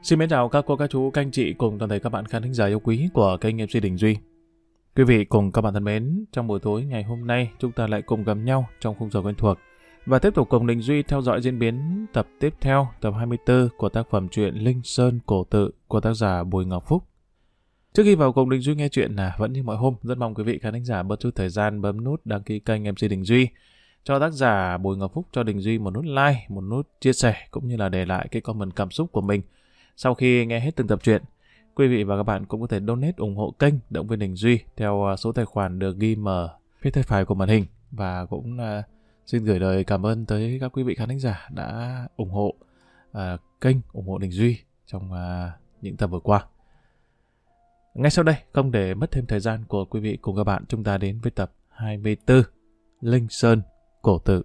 Xin mến chào các cô, các chú, các anh chị cùng toàn thể các bạn khán thính giả yêu quý của kênh MC Đình Duy. Quý vị cùng các bạn thân mến, trong buổi tối ngày hôm nay chúng ta lại cùng gặp nhau trong khung giờ quen thuộc và tiếp tục cùng Đình Duy theo dõi diễn biến tập tiếp theo, tập 24 của tác phẩm truyện Linh Sơn Cổ Tự của tác giả Bùi Ngọc Phúc. Trước khi vào cùng Đình Duy nghe chuyện vẫn như mọi hôm, rất mong quý vị khán thính giả bớt chút thời gian bấm nút đăng ký kênh MC Đình Duy, cho tác giả Bùi Ngọc Phúc, cho Đình Duy một nút like, một nút chia sẻ cũng như là để lại cái comment cảm xúc của mình. Sau khi nghe hết từng tập truyện, quý vị và các bạn cũng có thể donate ủng hộ kênh động viên Đình Duy theo số tài khoản được ghi ở phía tay phải của màn hình, và cũng xin gửi lời cảm ơn tới các quý vị khán thính giả đã ủng hộ kênh, ủng hộ Đình Duy trong những tập vừa qua. Ngay sau đây, không để mất thêm thời gian của quý vị cùng các bạn, chúng ta đến với tập 24 Linh Sơn Cổ Tự.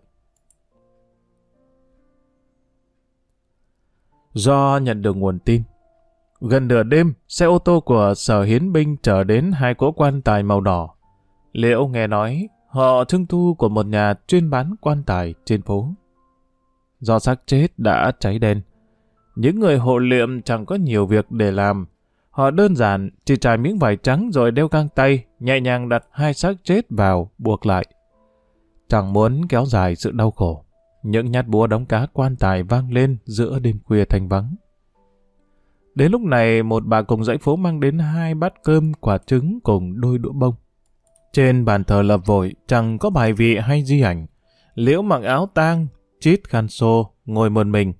Do nhận được nguồn tin, gần nửa đêm, xe ô tô của Sở Hiến binh chở đến hai cỗ quan tài màu đỏ. Liễu nghe nói họ trưng thu của một nhà chuyên bán quan tài trên phố. Do xác chết đã cháy đen, những người hộ liệm chẳng có nhiều việc để làm. Họ đơn giản chỉ trải miếng vải trắng rồi đeo găng tay, nhẹ nhàng đặt hai xác chết vào, buộc lại. Chẳng muốn kéo dài sự đau khổ, những nhát búa đóng cá quan tài vang lên giữa đêm khuya thanh vắng. Đến lúc này, một bà cùng dãy phố mang đến hai bát cơm, quả trứng cùng đôi đũa bông. Trên bàn thờ lập vội, chẳng có bài vị hay di ảnh. Liễu mặc áo tang, chít khăn xô, ngồi một mình.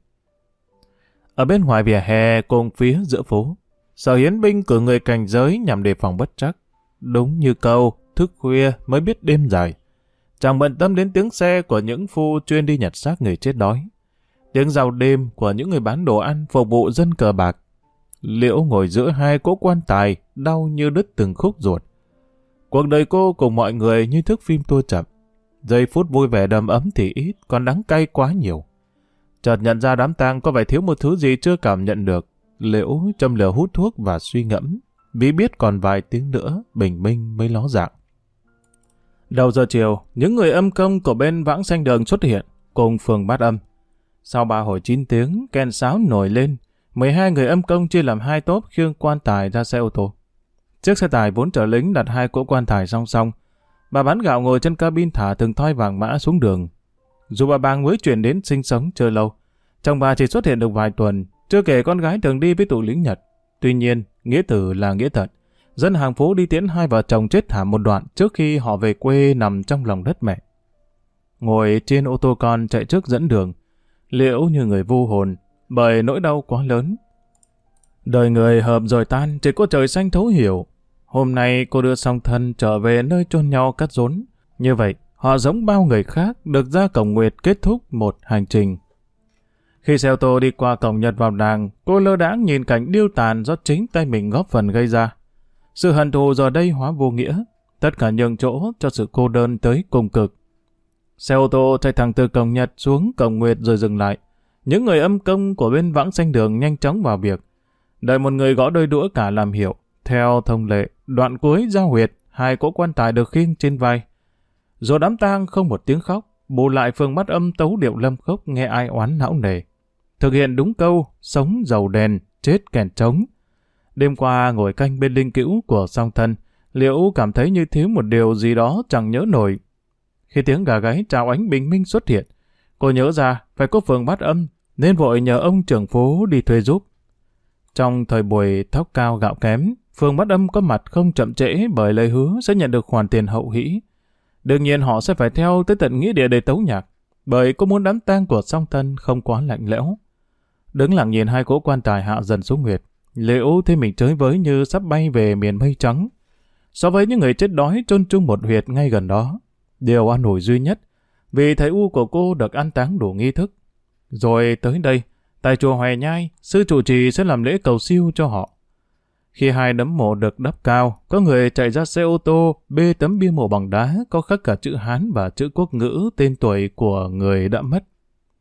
Ở bên ngoài vỉa hè cùng phía giữa phố, Sở Hiến binh cử người cảnh giới nhằm đề phòng bất trắc. Đúng như câu, thức khuya mới biết đêm dài. Chẳng bận tâm đến tiếng xe của những phu chuyên đi nhặt xác người chết đói, tiếng rào đêm của những người bán đồ ăn phục vụ dân cờ bạc. Liễu ngồi giữa hai cỗ quan tài, đau như đứt từng khúc ruột. Cuộc đời cô cùng mọi người như thước phim tua chậm. Giây phút vui vẻ đầm ấm thì ít, còn đắng cay quá nhiều. Chợt nhận ra đám tang có vẻ thiếu một thứ gì chưa cảm nhận được. Liễu châm lửa hút thuốc và suy ngẫm, vì biết còn vài tiếng nữa bình minh mới ló dạng. Đầu giờ chiều, những người âm công của bên Vãng Sanh Đường xuất hiện, cùng phường Bát Âm. Sau 3 hồi 9 tiếng, kèn sáo nổi lên, 12 người âm công chia làm hai tốp khiêng quan tài ra xe ô tô. Chiếc xe tải vốn chở lính đặt hai cỗ quan tài song song. Bà bán gạo ngồi trên cabin thả từng thoi vàng mã xuống đường. Dù bà Bàng mới chuyển đến sinh sống chưa lâu, chồng bà chỉ xuất hiện được vài tuần, chưa kể con gái thường đi với tụi lính Nhật. Tuy nhiên, nghĩa tử là nghĩa thật. Dân hàng phố đi tiễn hai vợ chồng chết thảm một đoạn trước khi họ về quê nằm trong lòng đất mẹ. Ngồi trên ô tô con chạy trước dẫn đường, Liễu như người vô hồn bởi nỗi đau quá lớn. Đời người hợp rồi tan, chỉ có trời xanh thấu hiểu. Hôm nay cô đưa song thân trở về nơi chôn nhau cắt rốn. Như vậy, họ giống bao người khác được ra cổng nguyệt kết thúc một hành trình. Khi xe ô tô đi qua cổng Nhật vào nàng, cô lơ đãng nhìn cảnh điêu tàn do chính tay mình góp phần gây ra. Sự hận thù giờ đây hóa vô nghĩa, tất cả nhường chỗ cho sự cô đơn tới cùng cực. Xe ô tô chạy thẳng từ cổng Nhật xuống cổng Nguyệt rồi dừng lại. Những người âm công của bên Vãng Sanh Đường nhanh chóng vào việc. Đợi một người gõ đôi đũa cả làm hiệu. Theo thông lệ, đoạn cuối giao huyệt, hai cỗ quan tài được khiêng trên vai. Rồi đám tang không một tiếng khóc, bù lại phường Bát Âm tấu điệu lâm khốc nghe ai oán não nề. Thực hiện đúng câu, sống dầu đèn, chết kèn trống. Đêm qua ngồi canh bên linh cữu của song thân, Liễu cảm thấy như thiếu một điều gì đó chẳng nhớ nổi. Khi tiếng gà gáy chào ánh bình minh xuất hiện, cô nhớ ra phải có phường Bát Âm, nên vội nhờ ông trưởng phố đi thuê giúp. Trong thời buổi thóc cao gạo kém, phường Bát Âm có mặt không chậm trễ bởi lời hứa sẽ nhận được khoản tiền hậu hĩ. Đương nhiên họ sẽ phải theo tới tận nghĩa địa để tấu nhạc, bởi cô muốn đám tang của song thân không quá lạnh lẽo. Đứng lặng nhìn hai cỗ quan tài hạ dần xuống huyệt, Liễu thấy mình chới với như sắp bay về miền mây trắng. So với những người chết đói chôn chung một huyệt ngay gần đó, điều an ủi duy nhất, vì thầy U của cô được an táng đủ nghi thức. Rồi tới đây, tại chùa Hoè Nhai, sư trụ trì sẽ làm lễ cầu siêu cho họ. Khi hai nấm mộ được đắp cao, có người chạy ra xe ô tô bê tấm bia mộ bằng đá có khắc cả chữ Hán và chữ quốc ngữ tên tuổi của người đã mất.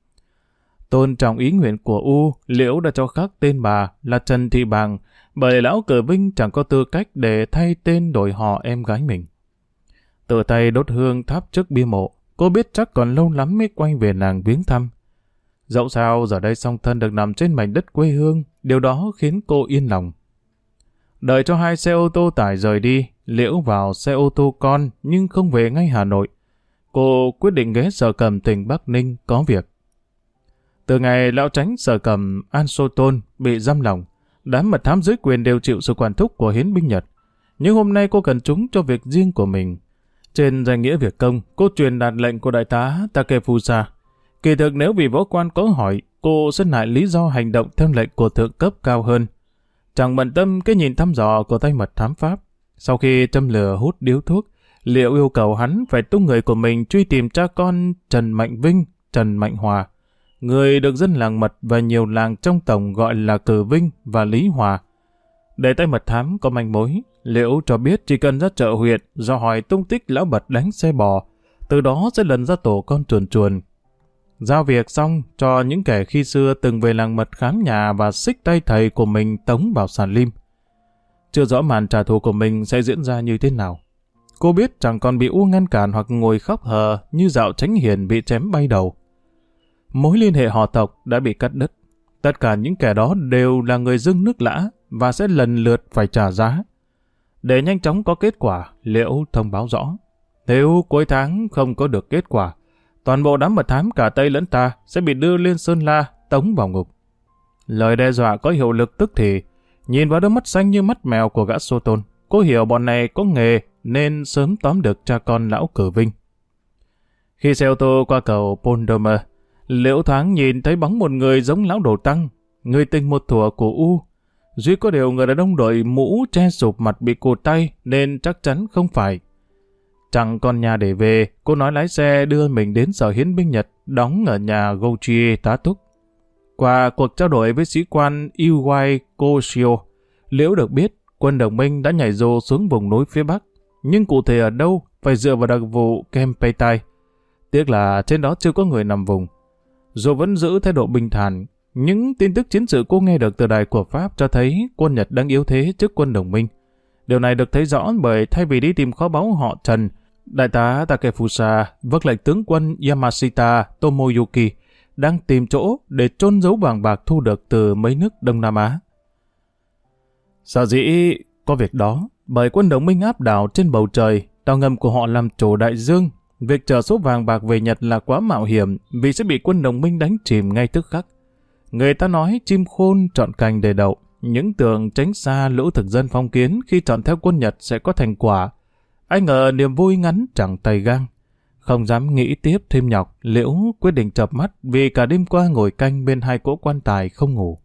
Tôn trọng ý nguyện của U, Liễu đã cho khắc tên bà là Trần Thị Bàng, bởi lão cờ Vinh chẳng có tư cách để thay tên đổi họ em gái mình. Tự tay đốt hương thắp trước bia mộ, cô biết chắc còn lâu lắm mới quay về nàng viếng thăm. Dẫu sao giờ đây song thân được nằm trên mảnh đất quê hương, điều đó khiến cô yên lòng. Đợi cho 2 xe ô tô tải rời đi, Liễu vào xe ô tô con nhưng không về ngay Hà Nội. Cô quyết định ghé Sở Cẩm tỉnh Bắc Ninh có việc. Từ ngày lão tránh Sở Cẩm An Sô Tôn bị giam lỏng, đám mật thám dưới quyền đều chịu sự quản thúc của hiến binh Nhật. Nhưng hôm nay cô cần chúng cho việc riêng của mình. Trên danh nghĩa việc công, cô truyền đạt lệnh của đại tá Takefusa. Kỳ thực nếu vị võ quan có hỏi, cô sẽ nại lý do hành động theo lệnh của thượng cấp cao hơn. Chẳng bận tâm cái nhìn thăm dò của tay mật thám Pháp. Sau khi châm lửa hút điếu thuốc, Liễu yêu cầu hắn phải tung người của mình truy tìm cha con Trần Mạnh Vinh, Trần Mạnh Hòa, người được dân làng Mật và nhiều làng trong tổng gọi là Cử Vinh và Lý Hòa. Để tay mật thám có manh mối, Liễu cho biết chỉ cần ra chợ huyện dò hỏi tung tích lão Bật đánh xe bò, từ đó sẽ lần ra tổ con chuồn chuồn. Giao việc xong cho những kẻ khi xưa từng về làng Mật khám nhà và xích tay thầy của mình tống vào sàn lim. Chưa rõ màn trả thù của mình sẽ diễn ra như thế nào. Cô biết chẳng còn bị U ngăn cản hoặc ngồi khóc hờ như Dạo Chánh Hiền bị chém bay đầu. Mối liên hệ họ tộc đã bị cắt đứt. Tất cả những kẻ đó đều là người dưng nước lã và sẽ lần lượt phải trả giá. Để nhanh chóng có kết quả, Liễu thông báo rõ. Nếu cuối tháng không có được kết quả, toàn bộ đám mật thám cả Tây lẫn ta sẽ bị đưa lên Sơn La, tống vào ngục. Lời đe dọa có hiệu lực tức thì, nhìn vào đôi mắt xanh như mắt mèo của gã Sô Tôn, cô hiểu bọn này có nghề nên sớm tóm được cha con lão Cử Vinh. Khi xe ô tô qua cầu Pondomer, Liễu thoáng nhìn thấy bóng một người giống lão Đồ Tăng, người tình một thuở của U. Duy có điều người đàn ông đội mũ che sụp mặt bị cụt tay nên chắc chắn không phải. Chẳng còn nhà để về, cô nói lái xe đưa mình đến sở hiến binh Nhật đóng ở nhà Gouchier tá túc. Qua cuộc trao đổi với sĩ quan Iwai Koshio, Liễu được biết quân đồng minh đã nhảy dù xuống vùng núi phía Bắc, nhưng cụ thể ở đâu phải dựa vào đặc vụ Kempeitai. Tiếc là trên đó chưa có người nằm vùng. Dù vẫn giữ thái độ bình thản, những tin tức chiến sự cô nghe được từ đài của Pháp cho thấy quân Nhật đang yếu thế trước quân đồng minh. Điều này được thấy rõ bởi thay vì đi tìm kho báu họ Trần, đại tá Takefusa vâng lệnh tướng quân Yamashita Tomoyuki đang tìm chỗ để chôn giấu vàng bạc thu được từ mấy nước Đông Nam Á. Sở dĩ có việc đó bởi quân đồng minh áp đảo trên bầu trời, tàu ngầm của họ làm chủ đại dương. Việc chở số vàng bạc về Nhật là quá mạo hiểm vì sẽ bị quân đồng minh đánh chìm ngay tức khắc. Người ta nói chim khôn chọn cành để đậu, những tường tránh xa lũ thực dân phong kiến khi chọn theo quân Nhật sẽ có thành quả. Ai ngờ niềm vui ngắn chẳng tay gang. Không dám nghĩ tiếp thêm nhọc, Liễu quyết định chợp mắt vì cả đêm qua ngồi canh bên 2 cỗ quan tài không ngủ.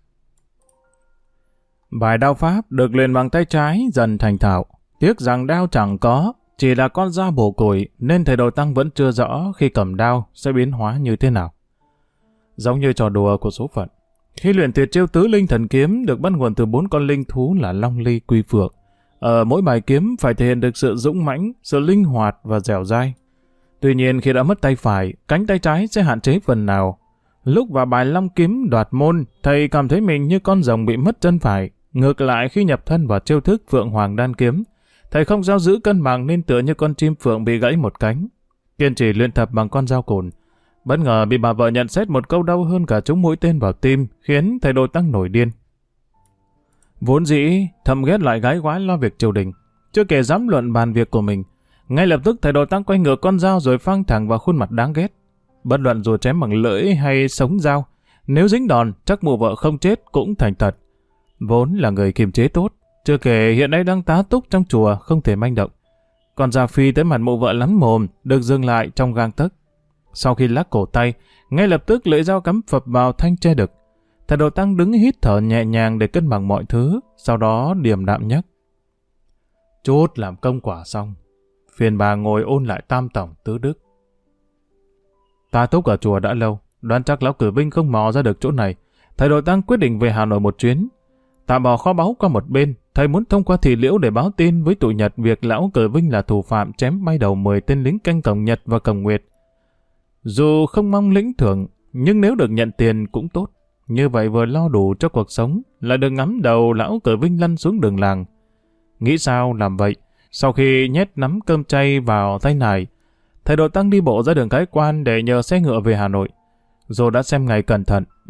Bài đao pháp được luyện bằng tay trái dần thành thạo. Tiếc rằng đao chẳng có, chỉ là con dao bổ củi nên thầy Đồ Tăng vẫn chưa rõ khi cầm đao sẽ biến hóa như thế nào. Giống như trò đùa của số phận. Khi luyện tuyệt chiêu tứ linh thần kiếm được bắt nguồn từ 4 con linh thú là Long Ly Quy Phượng. Ở mỗi bài kiếm phải thể hiện được sự dũng mãnh, sự linh hoạt và dẻo dai. Tuy nhiên khi đã mất tay phải, cánh tay trái sẽ hạn chế phần nào. Lúc vào bài Long Kiếm đoạt môn, thầy cảm thấy mình như con rồng bị mất chân phải. Ngược lại khi nhập thân vào chiêu thức Phượng Hoàng Đan Kiếm, thầy không giao giữ cân bằng nên tựa như con chim phượng bị gãy một cánh. Kiên trì luyện tập bằng con dao cồn. Bất ngờ bị bà vợ nhận xét một câu đau hơn cả trúng mũi tên vào tim, khiến thầy Đồ Tăng nổi điên. Vốn dĩ, thầm ghét lại gái gái lo việc triều đình, chưa kể dám luận bàn việc của mình. Ngay lập tức thầy Đồ Tăng quay ngược con dao rồi phang thẳng vào khuôn mặt đáng ghét. Bất luận dù chém bằng lưỡi hay sống dao, nếu dính đòn chắc mụ vợ không chết cũng thành tật. Vốn là người kiềm chế tốt, chưa kể hiện nay đang tá túc trong chùa không thể manh động. Còn dao phi tới mặt mụ vợ lắm mồm, được dừng lại trong gang tấc. Sau khi lắc cổ tay, ngay lập tức lưỡi dao cắm phập vào thanh tre đực. Thầy Đồ Tăng đứng hít thở nhẹ nhàng để cân bằng mọi thứ, sau đó điềm đạm nhắc. Chút làm công quả xong, phiền bà ngồi ôn lại tam tổng tứ đức. Ta túc ở chùa đã lâu, đoán chắc lão Cử Vinh không mò ra được chỗ này. Thầy Đồ Tăng quyết định về Hà Nội một chuyến. Tạm bỏ kho báu qua một bên, thầy muốn thông qua Thị Liễu để báo tin với tụi Nhật việc lão Cử Vinh là thủ phạm chém bay đầu 10 tên lính canh cổng Nhật và cổng Nguyệt. Dù không mong lĩnh thưởng, nhưng nếu được nhận tiền cũng tốt. Như vậy vừa lo đủ cho cuộc sống, lại được ngắm đầu lão Cử Vinh lăn xuống đường làng. Nghĩ sao làm vậy, sau khi nhét nắm cơm chay vào tay nải, thầy Đồ Tăng đi bộ ra đường Cái Quan để nhờ xe ngựa về Hà Nội. Dù đã xem ngày cẩn thận,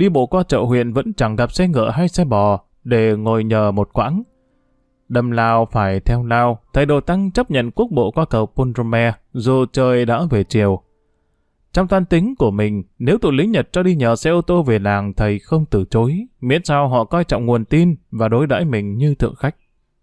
đi bộ qua chợ huyện vẫn chẳng gặp xe ngựa hay xe bò để ngồi nhờ một quãng. Đâm lao phải theo lao, thầy Đồ Tăng chấp nhận quốc bộ qua cầu Pundrome dù trời đã về chiều. Trong toan tính của mình, nếu tụi lính Nhật cho đi nhờ xe ô tô về làng, thầy không từ chối, miễn sao họ coi trọng nguồn tin và đối đãi mình như thượng khách.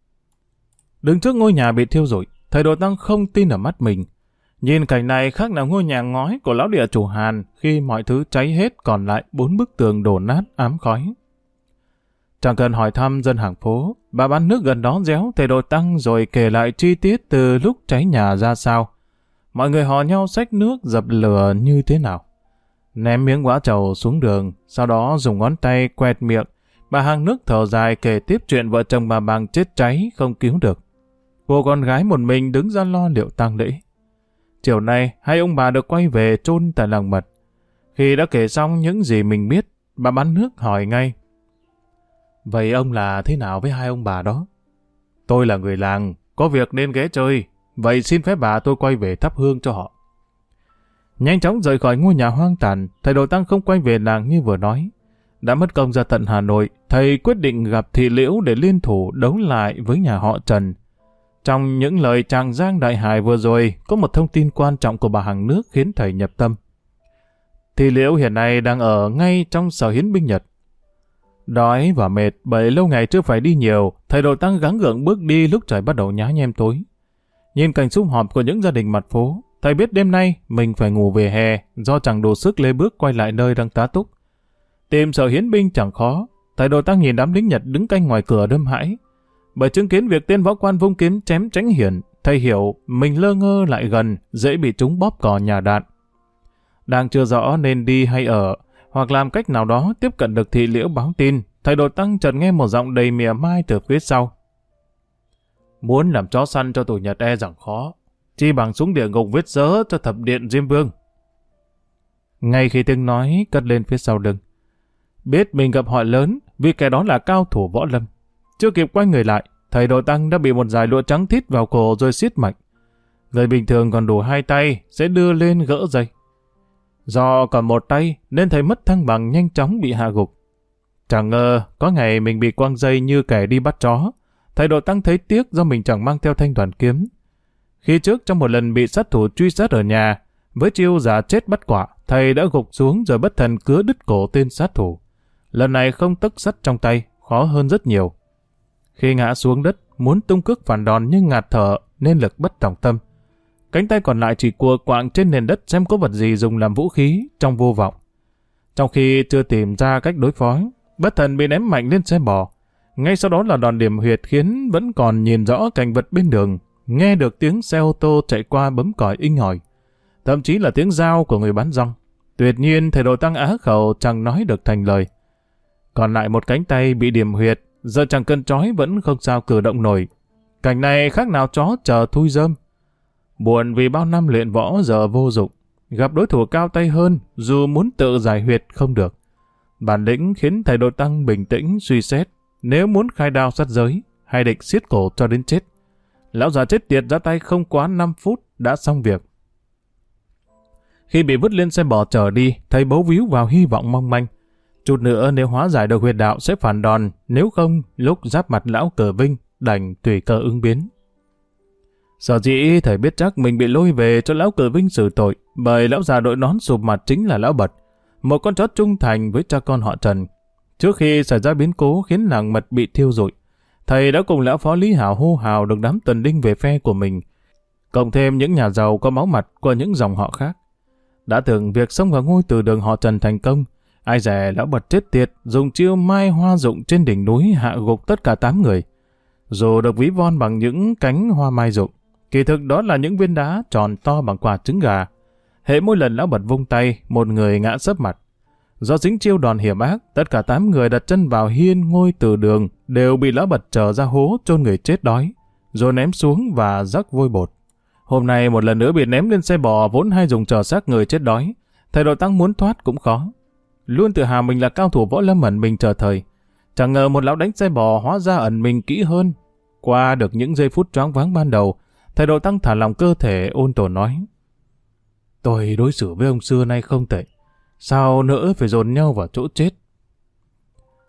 Đứng trước ngôi nhà bị thiêu rụi, thầy Đồ Tăng không tin ở mắt mình. Nhìn cảnh này khác nào ngôi nhà ngói của lão địa chủ Hàn khi mọi thứ cháy hết còn lại 4 bức tường đổ nát ám khói. Chẳng cần hỏi thăm dân hàng phố, bà bán nước gần đó réo thầy Đồ Tăng rồi kể lại chi tiết từ lúc cháy nhà ra sao. Mọi người hò nhau xách nước dập lửa như thế nào. Ném miếng quả trầu xuống đường, sau đó dùng ngón tay quẹt miệng. Bà hàng nước thở dài kể tiếp chuyện vợ chồng bà Bằng chết cháy không cứu được. Cô con gái một mình đứng ra lo liệu tang lễ. Chiều nay, hai ông bà được quay về chôn tại làng Mật. Khi đã kể xong những gì mình biết, bà bán nước hỏi ngay. Vậy ông là thế nào với hai ông bà đó? Tôi là người làng, có việc nên ghé chơi. Vậy xin phép bà tôi quay về thắp hương cho họ. Nhanh chóng rời khỏi ngôi nhà hoang tàn, thầy Đồ Tăng không quay về làng như vừa nói. Đã mất công ra tận Hà Nội, thầy quyết định gặp Thị Liễu để liên thủ đấu lại với nhà họ Trần. Trong những lời tràng giang đại hài vừa rồi, có một thông tin quan trọng của bà hàng nước khiến thầy nhập tâm. Thị Liễu hiện nay đang ở ngay trong sở hiến binh Nhật. Đói và mệt bởi lâu ngày chưa phải đi nhiều, thầy Đồ Tăng gắng gượng bước đi lúc trời bắt đầu nhá nhem tối. Nhìn cảnh sum họp của những gia đình mặt phố, thầy biết đêm nay mình phải ngủ về hè do chẳng đủ sức lê bước quay lại nơi đang tá túc. Tìm sở hiến binh chẳng khó, thầy Đồ Tăng nhìn đám lính Nhật đứng canh ngoài cửa đâm hãi. Bởi chứng kiến việc tên võ quan vung kiếm chém Tránh Hiển, thầy hiểu mình lơ ngơ lại gần, dễ bị chúng bóp cò nhà đạn. Đang chưa rõ nên đi hay ở, hoặc làm cách nào đó tiếp cận được Thị Liễu báo tin, thầy Đồ Tăng chợt nghe một giọng đầy mỉa mai từ phía sau. Muốn làm chó săn cho tụi Nhật e rằng khó, chi bằng xuống địa ngục viết dớ cho thập điện Diêm Vương. Ngay khi tiếng nói cất lên phía sau lưng, biết mình gặp họa lớn vì kẻ đó là cao thủ võ lâm. Chưa kịp quay người lại, thầy Đồ Tăng đã bị một dải lụa trắng thít vào cổ rồi siết mạnh. Người bình thường còn đủ 2 tay sẽ đưa lên gỡ dây. Do còn một tay nên thầy mất thăng bằng nhanh chóng bị hạ gục. Chẳng ngờ có ngày mình bị quăng dây như kẻ đi bắt chó. Thầy Đồ Tăng thấy tiếc do mình chẳng mang theo thanh đoàn kiếm. Khi trước trong một lần bị sát thủ truy sát ở nhà, với chiêu giả chết bắt quả, thầy đã gục xuống rồi bất thần cứa đứt cổ tên sát thủ. Lần này không tấc sắt trong tay, khó hơn rất nhiều. Khi ngã xuống đất, muốn tung cước phản đòn nhưng ngạt thở nên lực bất tòng tâm. Cánh tay còn lại chỉ cua quạng trên nền đất xem có vật gì dùng làm vũ khí trong vô vọng. Trong khi chưa tìm ra cách đối phó, bất thần bị ném mạnh lên xe bò. Ngay sau đó là đòn điểm huyệt khiến vẫn còn nhìn rõ cảnh vật bên đường, nghe được tiếng xe ô tô chạy qua bấm còi inh ỏi, thậm chí là tiếng dao của người bán rong. Tuyệt nhiên thầy Đồ Tăng á khẩu chẳng nói được thành lời. Còn lại một cánh tay bị điểm huyệt, giờ chẳng cân trói vẫn không sao cử động nổi. Cảnh này khác nào chó chờ thui rơm. Buồn vì bao năm luyện võ giờ vô dụng, gặp đối thủ cao tay hơn dù muốn tự giải huyệt không được. Bản lĩnh khiến thầy Đồ Tăng bình tĩnh suy xét, nếu muốn khai đao sát giới hay định siết cổ cho đến chết. Lão già chết tiệt ra tay không quá 5 phút đã xong việc. Khi bị vứt lên xe bò chở đi, thầy bấu víu vào hy vọng mong manh. Chút nữa nếu hóa giải được huyệt đạo sẽ phản đòn, nếu không lúc giáp mặt lão Cờ Vinh đành tùy cơ ứng biến. Sở dĩ thầy biết chắc mình bị lôi về cho lão Cờ Vinh xử tội, bởi lão già đội nón sụp mặt chính là lão Bật, một con chó trung thành với cha con họ Trần. Trước khi xảy ra biến cố khiến làng Mật bị thiêu rụi, thầy đã cùng lão phó Lý Hảo hô hào được đám tuần đinh về phe của mình, cộng thêm những nhà giàu có máu mặt của những dòng họ khác. Đã tưởng việc xông vào ngôi từ đường họ Trần thành công, ai dè lão Bật chết tiệt dùng chiêu mai hoa rụng trên đỉnh núi hạ gục tất cả 8 người. Dù được ví von bằng những cánh hoa mai rụng, kỳ thực đó là những viên đá tròn to bằng quả trứng gà. Hễ mỗi lần lão Bật vung tay, một người ngã sấp mặt. Do dính chiêu đòn hiểm ác, tất cả 8 người đặt chân vào hiên ngôi từ đường đều bị lão Bật trở ra hố chôn người chết đói, rồi ném xuống và rắc vôi bột. Hôm nay một lần nữa bị ném lên xe bò vốn hay dùng chờ xác người chết đói, thầy Đồ Tăng muốn thoát cũng khó. Luôn tự hào mình là cao thủ võ lâm ẩn mình chờ thời, chẳng ngờ một lão đánh xe bò hóa ra ẩn mình kỹ hơn. Qua được những giây phút choáng váng ban đầu, thầy Đồ Tăng thả lòng cơ thể ôn tồn nói: Tôi đối xử với ông xưa nay không tệ, sao nỡ phải dồn nhau vào chỗ chết,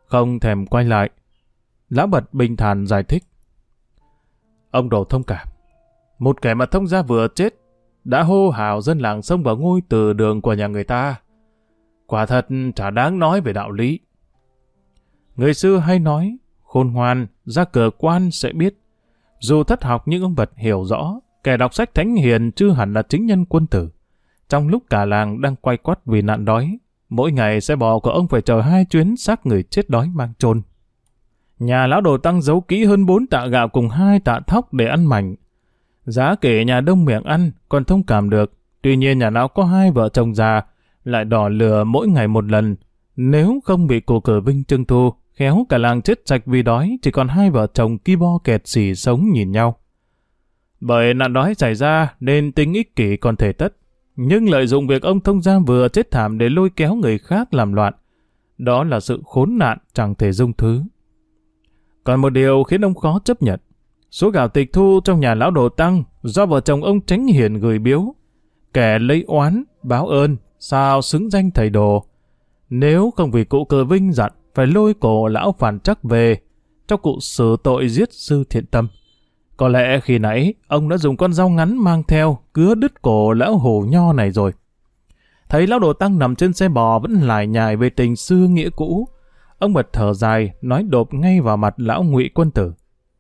không thèm quay lại. Lão Bật bình thản giải thích. Ông đồ thông cảm. Một kẻ mà thông gia vừa chết, đã hô hào dân làng xông vào ngôi từ đường của nhà người ta. Quả thật chả đáng nói về đạo lý. Người xưa hay nói, khôn ngoan, ra cờ quan sẽ biết. Dù thất học nhưng ông Bật hiểu rõ, kẻ đọc sách thánh hiền chưa hẳn là chính nhân quân tử. Trong lúc cả làng đang quay quắt vì nạn đói, mỗi ngày xe bò của ông phải chờ 2 chuyến xác người chết đói mang chôn. Nhà lão đồ Tăng giấu kỹ hơn 4 tạ gạo cùng 2 tạ thóc để ăn mảnh. Giá kể nhà đông miệng ăn còn thông cảm được, tuy nhiên nhà lão có 2 vợ chồng già, lại đỏ lửa mỗi ngày một lần. Nếu không bị cụ Cử Vinh trưng thu, khéo cả làng chết sạch vì đói, chỉ còn 2 vợ chồng ki bo kẹt xỉ sống nhìn nhau. Bởi nạn đói xảy ra nên tính ích kỷ còn thể tất, nhưng lợi dụng việc ông thông gia vừa chết thảm để lôi kéo người khác làm loạn. Đó là sự khốn nạn chẳng thể dung thứ. Còn một điều khiến ông khó chấp nhận. Số gạo tịch thu trong nhà lão đồ Tăng do vợ chồng ông Tránh Hiền gửi biếu. Kẻ lấy oán, báo ơn, sao xứng danh thầy đồ. Nếu không vì cụ Cử Vinh dặn phải lôi cổ lão Phản Trắc về, cho cụ xử tội giết sư Thiện Tâm. Có lẽ khi nãy ông đã dùng con dao ngắn mang theo cứa đứt cổ lão hổ nho này rồi. Thấy lão đồ Tăng nằm trên xe bò vẫn lải nhải về tình xưa nghĩa cũ, ông bật thở dài nói đột ngay vào mặt lão Ngụy Quân Tử.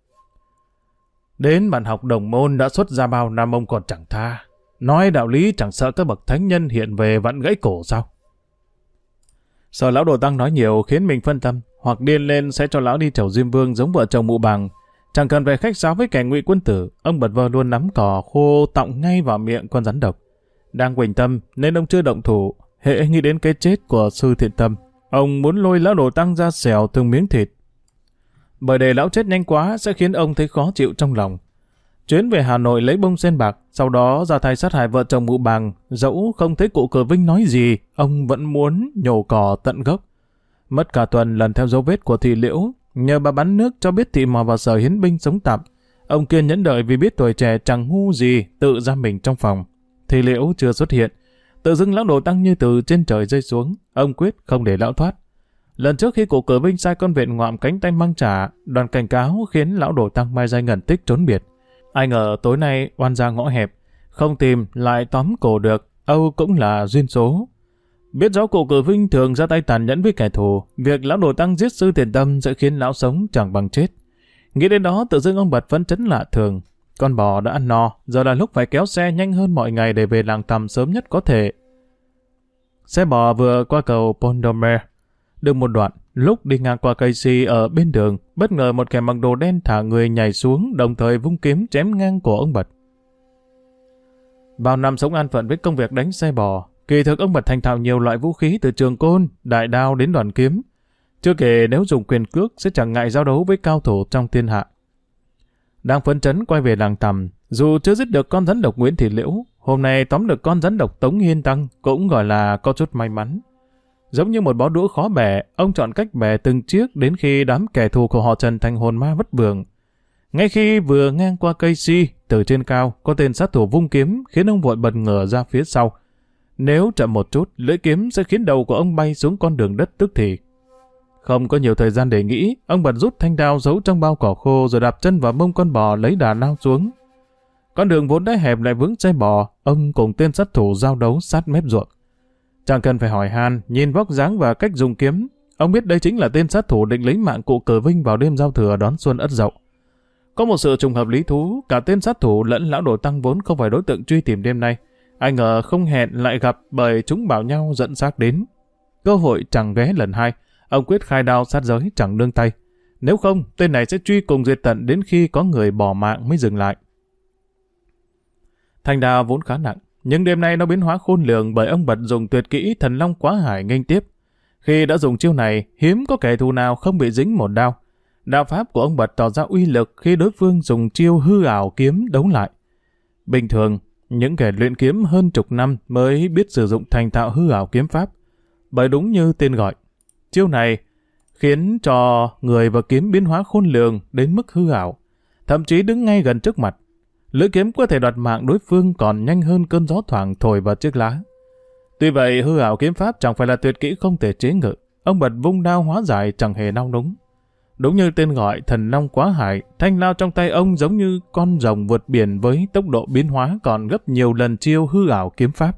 Đến bạn học đồng môn đã xuất ra bao năm ông còn chẳng tha. Nói đạo lý chẳng sợ các bậc thánh nhân hiện về vặn gãy cổ sao? Sợ lão đồ Tăng nói nhiều khiến mình phân tâm, hoặc điên lên sẽ cho lão đi chầu Diêm Vương giống vợ chồng Mụ Bằng. Chẳng cần phải khách sáo với kẻ Ngụy Quân Tử, ông bật vơ luôn nắm cỏ khô tọng ngay vào miệng con rắn độc. Đang quỳnh tâm nên ông chưa động thủ, hễ nghĩ đến cái chết của sư Thiện Tâm, ông muốn lôi lão đồ Tăng ra xẻo từng miếng thịt. Bởi để lão chết nhanh quá sẽ khiến ông thấy khó chịu trong lòng. Chuyến về Hà Nội lấy bông sen bạc, sau đó ra tay sát hại vợ chồng Mụ Bằng, dẫu không thấy cụ Cử Vinh nói gì, ông vẫn muốn nhổ cỏ tận gốc. Mất cả tuần lần theo dấu vết của Thị Liễu, nhờ bà bán nước cho biết Thị mò vào Sở Hiến Binh sống tạm. Ông kiên nhẫn đợi vì biết tuổi trẻ chẳng ngu gì, tự giam mình trong phòng. Thị Liễu chưa xuất hiện, tự dưng lão đồ Tăng như từ trên trời rơi xuống, ông quyết không để lão thoát. Lần trước khi cụ Cử Vinh sai con vẹn ngoạm cánh tay mang trả, đoàn cảnh cáo khiến lão đồ Tăng mai ra ngẩn tích trốn biệt. Ai ngờ tối nay oan ra ngõ hẹp, không tìm lại tóm cổ được, âu cũng là duyên số. Biết rõ cụ Cử Vinh thường ra tay tàn nhẫn với kẻ thù, việc lão đồ Tăng giết sư Thiện Tâm sẽ khiến lão sống chẳng bằng chết. Nghĩ đến đó tự dưng ông bật phấn chấn lạ thường. Con bò đã ăn no, giờ là lúc phải kéo xe nhanh hơn mọi ngày để về làng Tầm sớm nhất có thể. Xe bò vừa qua cầu Pondomer, được một đoạn, lúc đi ngang qua cây si ở bên đường, bất ngờ một kẻ mặc đồ đen thả người nhảy xuống, đồng thời vung kiếm chém ngang cổ ông Bật. Bao năm sống an phận với công việc đánh xe bò, kỳ thực ông Bật thành thạo nhiều loại vũ khí từ trường côn, đại đao đến đoàn kiếm. Chưa kể nếu dùng quyền cước sẽ chẳng ngại giao đấu với cao thủ trong thiên hạ. Đang phấn chấn quay về làng Tầm, dù chưa giết được con rắn độc Nguyễn Thị Liễu, hôm nay tóm được con rắn độc Tống Hiên Tăng cũng gọi là có chút may mắn. Giống như một bó đũa khó bẻ, ông chọn cách bẻ từng chiếc đến khi đám kẻ thù của họ Trần thành hồn ma vất vưởng. Ngay khi vừa ngang qua cây si, từ trên cao có tên sát thủ vung kiếm khiến ông vội bật ngửa ra phía sau. Nếu chậm một chút, lưỡi kiếm sẽ khiến đầu của ông bay xuống con đường đất tức thì. Không có nhiều thời gian để nghĩ, ông bật rút thanh đao giấu trong bao cỏ khô rồi đạp chân vào mông con bò lấy đà lao xuống. Con đường vốn đã hẹp lại vướng xe bò, ông cùng tên sát thủ giao đấu sát mép ruộng. Chẳng cần phải hỏi han, nhìn vóc dáng và cách dùng kiếm, ông biết đây chính là tên sát thủ định lấy mạng cụ Cử Vinh vào đêm giao thừa đón xuân Ất Dậu. Có một sự trùng hợp lý thú, cả tên sát thủ lẫn lão đồ Tăng vốn không phải đối tượng truy tìm đêm nay. Ai ngờ không hẹn lại gặp bởi chúng bảo nhau dẫn xác đến. Cơ hội chẳng ghé lần hai, ông quyết khai đao sát giới chẳng nương tay. Nếu không, tên này sẽ truy cùng diệt tận đến khi có người bỏ mạng mới dừng lại. Thanh đao vốn khá nặng, nhưng đêm nay nó biến hóa khôn lường bởi ông Bật dùng tuyệt kỹ Thần Long Quá Hải nghênh tiếp. Khi đã dùng chiêu này, hiếm có kẻ thù nào không bị dính một đao. Đạo pháp của ông Bật tỏ ra uy lực khi đối phương dùng chiêu hư ảo kiếm đấu lại. Bình thường, những kẻ luyện kiếm hơn chục năm mới biết sử dụng thành thạo hư ảo kiếm pháp. Bởi đúng như tên gọi, chiêu này khiến cho người và kiếm biến hóa khôn lường đến mức hư ảo, thậm chí đứng ngay gần trước mặt. Lưỡi kiếm có thể đoạt mạng đối phương còn nhanh hơn cơn gió thoảng thổi vào chiếc lá. Tuy vậy, hư ảo kiếm pháp chẳng phải là tuyệt kỹ không thể chế ngự. ông bật vung đao hóa giải chẳng hề nao núng. Đúng như tên gọi thần long quá hải, thanh đao trong tay ông giống như con rồng vượt biển với tốc độ biến hóa còn gấp nhiều lần chiêu hư ảo kiếm pháp.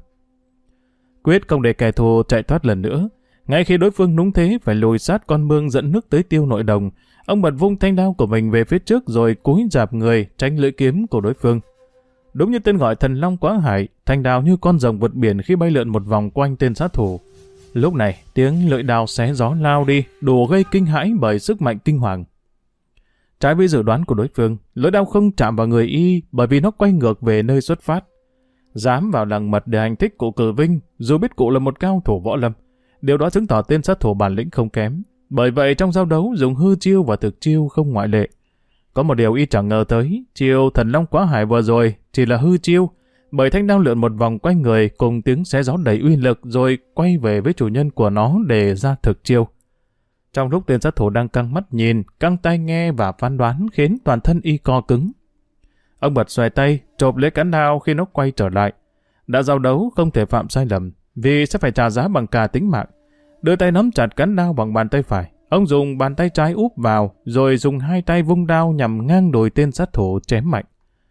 Quyết không để kẻ thù chạy thoát lần nữa. Ngay khi đối phương núng thế phải lùi sát con mương dẫn nước tới tiêu nội đồng, ông bật vung thanh đao của mình về phía trước rồi cúi rạp người tránh lưỡi kiếm của đối phương. Đúng như tên gọi thần long quá hải, thanh đao như con rồng vượt biển khi bay lượn một vòng quanh tên sát thủ. Lúc này, tiếng lưỡi đao xé gió lao đi, đủ gây kinh hãi bởi sức mạnh kinh hoàng. Trái với dự đoán của đối phương, lưỡi đao không chạm vào người y bởi vì nó quay ngược về nơi xuất phát. Dám vào làng mật để hành thích cụ Cử Vinh, dù biết cụ là một cao thủ võ lâm. Điều đó chứng tỏ tên sát thủ bản lĩnh không kém. Bởi vậy trong giao đấu dùng hư chiêu và thực chiêu không ngoại lệ. Có một điều y chẳng ngờ tới, chiêu thần long quá hải vừa rồi chỉ là hư chiêu, bởi thanh đao lượn một vòng quanh người cùng tiếng xé gió đầy uy lực rồi quay về với chủ nhân của nó để ra thực chiêu. Trong lúc tên sát thủ đang căng mắt nhìn, căng tai nghe và phán đoán khiến toàn thân y co cứng. Ông bật xòe tay, chộp lấy cán đao khi nó quay trở lại. Đã giao đấu không thể phạm sai lầm, vì sẽ phải trả giá bằng cả tính mạng. Đưa tay nắm chặt cán đao bằng bàn tay phải, ông dùng bàn tay trái úp vào, rồi dùng hai tay vung đao nhằm ngang đùi tên sát thủ chém mạnh.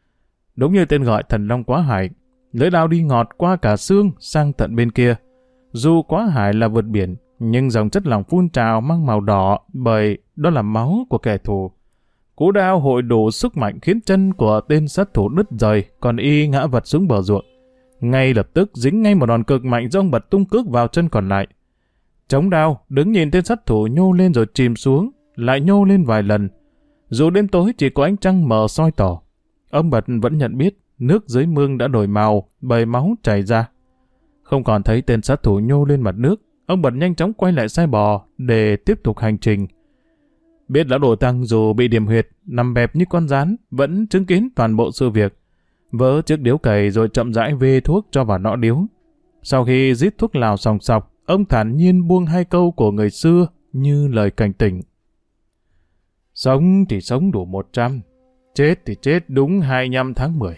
Đúng như tên gọi thần long quá hải, lưỡi đao đi ngọt qua cả xương sang tận bên kia. Dù quá hải là vượt biển, nhưng dòng chất lỏng phun trào mang màu đỏ bởi đó là máu của kẻ thù. Cú đao hội đủ sức mạnh khiến chân của tên sát thủ đứt rời, còn y ngã vật xuống bờ ruộng. Ngay lập tức dính ngay một đòn cực mạnh do ông bật tung cước vào chân còn lại. Chống đao, đứng nhìn tên sát thủ nhô lên rồi chìm xuống, lại nhô lên vài lần. Dù đêm tối chỉ có ánh trăng mờ soi tỏ, ông bật vẫn nhận biết nước dưới mương đã đổi màu bởi máu chảy ra. Không còn thấy tên sát thủ nhô lên mặt nước, ông bật nhanh chóng quay lại xe bò để tiếp tục hành trình. Biết lão đồ tăng dù bị điểm huyệt, nằm bẹp như con rán, vẫn chứng kiến toàn bộ sự việc. Vỡ chiếc điếu cày rồi chậm rãi vê thuốc cho vào nọ điếu. Sau khi rít thuốc lào sòng sọc, ông thản nhiên buông hai câu của người xưa như lời cảnh tỉnh. Sống thì sống đủ 100, chết thì chết đúng 25 tháng 10.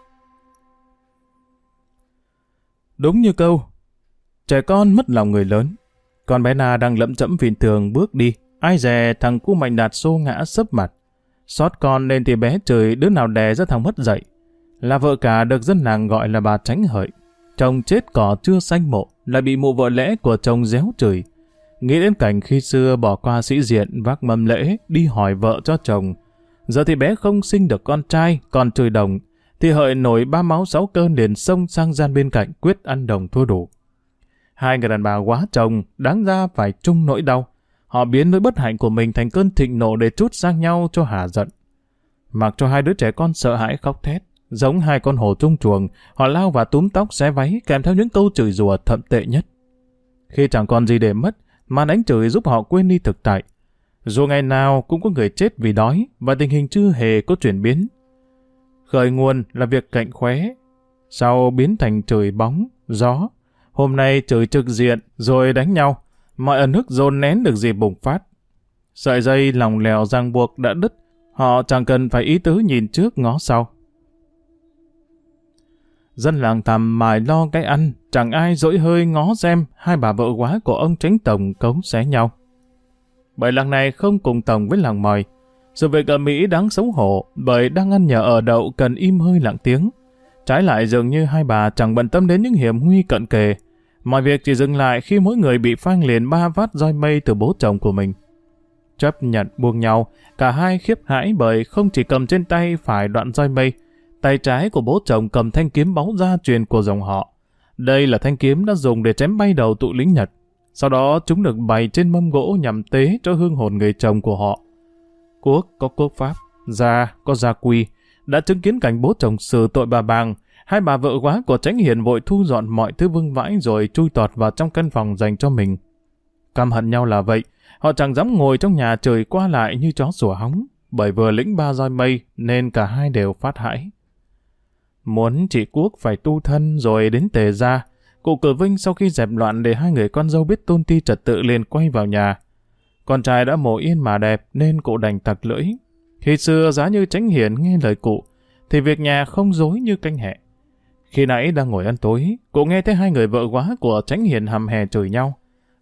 Đúng như câu, trẻ con mất lòng người lớn. Con bé Na đang lẫm chẫm vịn tường bước đi, ai dè thằng cu Mạnh Đạt xô ngã sấp mặt. Xót con nên thì bé trời đứa nào đè ra thằng mất dậy. Là vợ cả được dân làng gọi là bà Tránh Hợi. Chồng chết cỏ chưa xanh mộ, lại bị mụ vợ lẽ của chồng réo chửi. Nghĩ đến cảnh khi xưa bỏ qua sĩ diện vác mâm lễ đi hỏi vợ cho chồng. Giờ thì bé không sinh được con trai, còn chửi đồng, thì Hợi nổi 3 máu 6 cơn liền xông sang gian bên cạnh quyết ăn đồng thua đủ. Hai người đàn bà quá chồng, đáng ra phải chung nỗi đau. Họ biến nỗi bất hạnh của mình thành cơn thịnh nộ để trút sang nhau cho hả giận. Mặc cho hai đứa trẻ con sợ hãi khóc thét, giống hai con hổ chung chuồng, họ lao vào túm tóc xé váy kèm theo những câu chửi rủa thậm tệ nhất. Khi chẳng còn gì để mất, màn đánh chửi giúp họ quên đi thực tại. Dù ngày nào cũng có người chết vì đói và tình hình chưa hề có chuyển biến. Khởi nguồn là việc cạnh khóe, sau biến thành chửi bóng, gió. Hôm nay chửi trực diện rồi đánh nhau, mọi ẩn ức dồn nén được dịp bùng phát. Sợi dây lòng lèo ràng buộc đã đứt, họ chẳng cần phải ý tứ nhìn trước ngó sau. Dân làng thầm mải lo cái ăn, chẳng ai dỗi hơi ngó xem hai bà vợ quá của ông Tránh Tổng cấu xé nhau. Bởi làng này không cùng tổng với làng Mòi. Sự việc ở Mỹ đáng xấu hổ bởi đang ăn nhờ ở đậu cần im hơi lặng tiếng. Trái lại dường như hai bà chẳng bận tâm đến những hiểm nguy cận kề. Mọi việc chỉ dừng lại khi mỗi người bị phang liền 3 vát roi mây từ bố chồng của mình. Chấp nhận buông nhau, cả hai khiếp hãi bởi không chỉ cầm trên tay phải đoạn roi mây, tay trái của bố chồng cầm thanh kiếm báu gia truyền của dòng họ. Đây là thanh kiếm đã dùng để chém bay đầu tụi lính Nhật. Sau đó chúng được bày trên mâm gỗ nhằm tế cho hương hồn người chồng của họ. Quốc có quốc pháp, gia có gia quy. Đã chứng kiến cảnh bố chồng xử tội bà Bàng, hai bà vợ quá của Tránh Hiền vội thu dọn mọi thứ vương vãi rồi chui tọt vào trong căn phòng dành cho mình. Căm hận nhau là vậy, họ chẳng dám ngồi trong nhà trời qua lại như chó sủa hóng, bởi vừa lĩnh 3 roi mây nên cả hai đều phát hãi. Muốn chị Quốc phải tu thân rồi đến Tề gia, cụ Cử Vinh sau khi dẹp loạn để hai người con dâu biết tôn ti trật tự liền quay vào nhà. Con trai đã mổ yên mà đẹp nên cụ đành tặc lưỡi. Khi xưa giá như Tránh Hiền nghe lời cụ, thì việc nhà không rối như canh hẹ. Khi nãy đang ngồi ăn tối, cụ nghe thấy hai người vợ quá của Tránh Hiền hầm hè chửi nhau.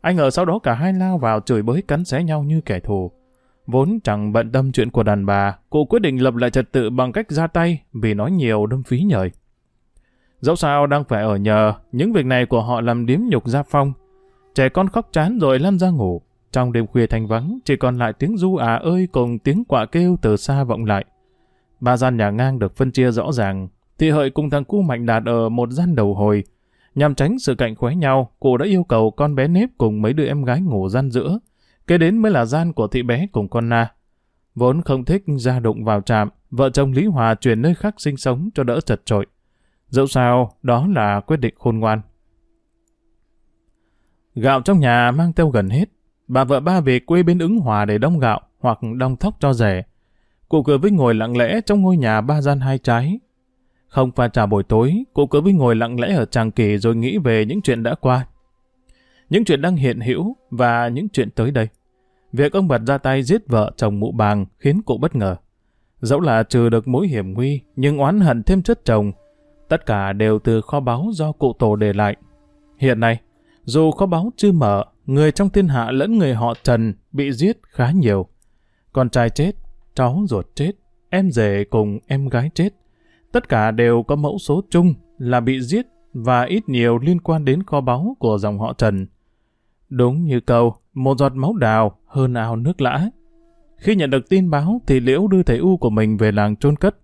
Anh ngờ sau đó cả hai lao vào chửi bới cắn xé nhau như kẻ thù. Vốn chẳng bận tâm chuyện của đàn bà, cụ quyết định lập lại trật tự bằng cách ra tay vì nói nhiều đâm phí nhời. Dẫu sao đang phải ở nhờ, những việc này của họ làm điếm nhục Gia Phong. Trẻ con khóc chán rồi lăn ra ngủ. Trong đêm khuya thanh vắng, chỉ còn lại tiếng ru ơi cùng tiếng quạ kêu từ xa vọng lại. Ba gian nhà ngang được phân chia rõ ràng. Thị Hợi cùng thằng cu Mạnh Đạt ở một gian đầu hồi. Nhằm tránh sự cạnh khóe nhau, cụ đã yêu cầu con bé Nếp cùng mấy đứa em gái ngủ gian giữa. Kế đến mới là gian của thị bé cùng con Na. Vốn không thích ra đụng vào trạm, vợ chồng Lý Hòa chuyển nơi khác sinh sống cho đỡ chật chội. Dẫu sao, đó là quyết định khôn ngoan. Gạo trong nhà mang theo gần hết. Bà vợ ba về quê bên Ứng Hòa để đong gạo hoặc đong thóc cho rẻ. Cụ Cửa Vinh ngồi lặng lẽ trong ngôi nhà ba gian hai trái. Không pha trà buổi tối, cụ Cửa Vinh ngồi lặng lẽ ở tràng kỷ rồi nghĩ về những chuyện đã qua. Những chuyện đang hiện hữu và những chuyện tới đây. Việc ông Bật ra tay giết vợ chồng Mụ Bàng khiến cụ bất ngờ. Dẫu là trừ được mối hiểm nguy, nhưng oán hận thêm chất chồng. Tất cả đều từ kho báu do cụ tổ để lại. Hiện nay, dù kho báu chưa mở, người trong thiên hạ lẫn người họ Trần bị giết khá nhiều. Con trai chết, cháu ruột chết, em rể cùng em gái chết. Tất cả đều có mẫu số chung là bị giết và ít nhiều liên quan đến kho báu của dòng họ Trần. Đúng như câu, một giọt máu đào hơn ao nước lã. Khi nhận được tin báo thì Liễu đưa thầy U của mình về làng chôn cất.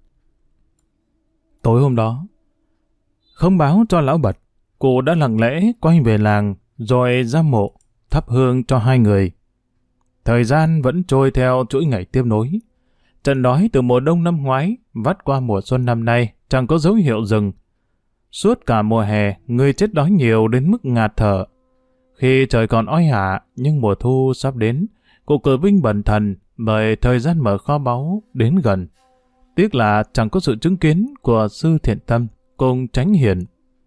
Tối hôm đó, không báo cho lão Bật, cụ đã lặng lẽ quay về làng rồi ra mộ, thắp hương cho hai người. Thời gian vẫn trôi theo chuỗi ngày tiếp nối. Trận đói từ mùa đông năm ngoái vắt qua mùa xuân năm nay chẳng có dấu hiệu dừng. Suốt cả mùa hè, người chết đói nhiều đến mức ngạt thở. Khi trời còn oi ả, nhưng mùa thu sắp đến, cụ Cửa Vinh bần thần bởi thời gian mở kho báu đến gần. Tiếc là chẳng có sự chứng kiến của sư Thiện Tâm cùng Chánh Hiền.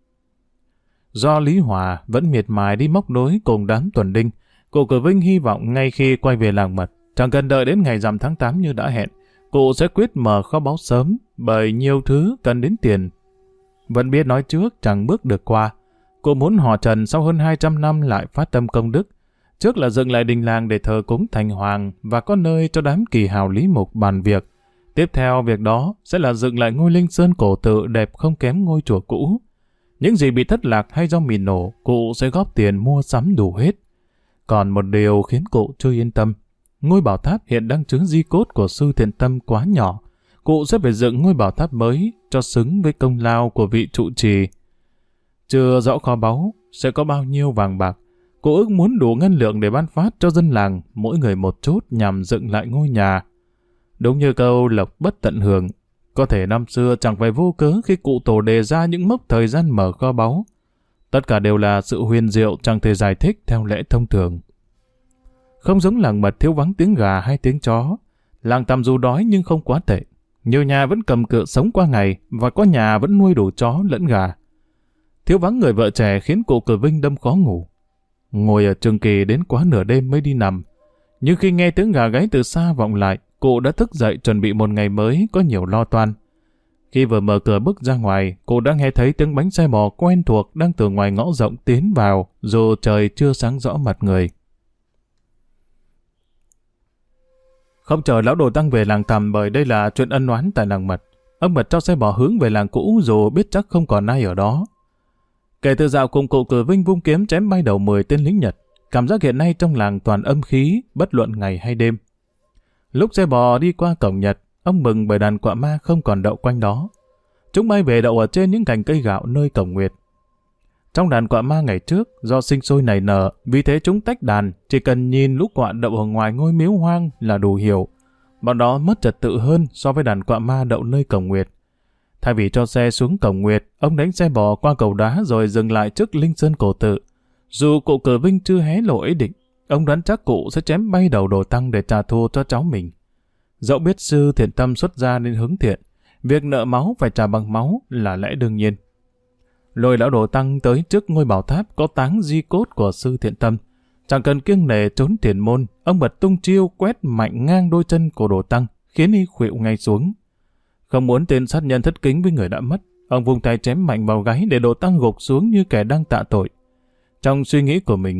Do Lý Hòa vẫn miệt mài đi móc nối cùng đám tuần đinh, cụ Cửa Vinh hy vọng ngay khi quay về làng Mật, chẳng cần đợi đến ngày rằm tháng 8 như đã hẹn, cụ sẽ quyết mở kho báu sớm bởi nhiều thứ cần đến tiền. Vẫn biết nói trước chẳng bước được qua. Cụ muốn họ Trần sau hơn 200 năm lại phát tâm công đức. Trước là dựng lại đình làng để thờ cúng thành hoàng và có nơi cho đám kỳ hào lý mục bàn việc. Tiếp theo việc đó sẽ là dựng lại ngôi Linh Sơn cổ tự đẹp không kém ngôi chùa cũ. Những gì bị thất lạc hay do mìn nổ, cụ sẽ góp tiền mua sắm đủ hết. Còn một điều khiến cụ chưa yên tâm. Ngôi bảo tháp hiện đang chứa di cốt của sư Thiện Tâm quá nhỏ. Cụ sẽ phải dựng ngôi bảo tháp mới cho xứng với công lao của vị trụ trì. Chưa rõ kho báu sẽ có bao nhiêu vàng bạc. Cụ ước muốn đủ ngân lượng để ban phát cho dân làng mỗi người một chút nhằm dựng lại ngôi nhà. Đúng như câu lộc bất tận hưởng, có thể năm xưa chẳng phải vô cớ khi cụ tổ đề ra những mốc thời gian mở kho báu. Tất cả đều là sự huyền diệu chẳng thể giải thích theo lẽ thông thường. Không giống làng Mật thiếu vắng tiếng gà hay tiếng chó, làng Tằm dù đói nhưng không quá tệ. Nhiều nhà vẫn cầm cự sống qua ngày và có nhà vẫn nuôi đủ chó lẫn gà. Thiếu vắng người vợ trẻ khiến cụ Cửa Vinh đâm khó ngủ. Ngồi ở trường kỳ đến quá nửa đêm mới đi nằm. Nhưng khi nghe tiếng gà gáy từ xa vọng lại, cụ đã thức dậy chuẩn bị một ngày mới có nhiều lo toan. Khi vừa mở cửa bước ra ngoài, cụ đã nghe thấy tiếng bánh xe bò quen thuộc đang từ ngoài ngõ rộng tiến vào, dù trời chưa sáng rõ mặt người. Không chờ lão Đồ Tăng về làng Tằm bởi đây là chuyện ân oán tại làng Mật. Ông Mật cho xe bò hướng về làng cũ dù biết chắc không còn ai ở đó. Kể từ dạo cùng cụ Cửa Vinh vung kiếm chém bay đầu 10 tên lính Nhật, cảm giác hiện nay trong làng toàn âm khí, bất luận ngày hay đêm. Lúc xe bò đi qua cổng Nhật, ông mừng bởi đàn quạ ma không còn đậu quanh đó. Chúng bay về đậu ở trên những cành cây gạo nơi cổng Nguyệt. Trong đàn quạ ma ngày trước, do sinh sôi nảy nở, vì thế chúng tách đàn, chỉ cần nhìn lũ quạ đậu ở ngoài ngôi miếu hoang là đủ hiểu. Bọn đó mất trật tự hơn so với đàn quạ ma đậu nơi cổng Nguyệt. Thay vì cho xe xuống cổng Nguyệt, ông đánh xe bò qua cầu đá rồi dừng lại trước Linh Sơn cổ tự. Dù cụ Cửa Vinh chưa hé lộ ý định, ông đoán chắc cụ sẽ chém bay đầu Đồ Tăng để trả thù cho cháu mình. Dẫu biết sư Thiện Tâm xuất gia nên hướng thiện, việc nợ máu phải trả bằng máu là lẽ đương nhiên. Lôi lão Đồ Tăng tới trước ngôi bảo tháp có táng di cốt của sư Thiện Tâm. Chẳng cần kiêng nể trốn tiền môn, ông bật tung chiêu quét mạnh ngang đôi chân của Đồ Tăng, khiến y khuỵu ngay xuống. Không muốn tên sát nhân thất kính với người đã mất, ông vung tay chém mạnh vào gáy để Đồ Tăng gục xuống như kẻ đang tạ tội. Trong suy nghĩ của mình,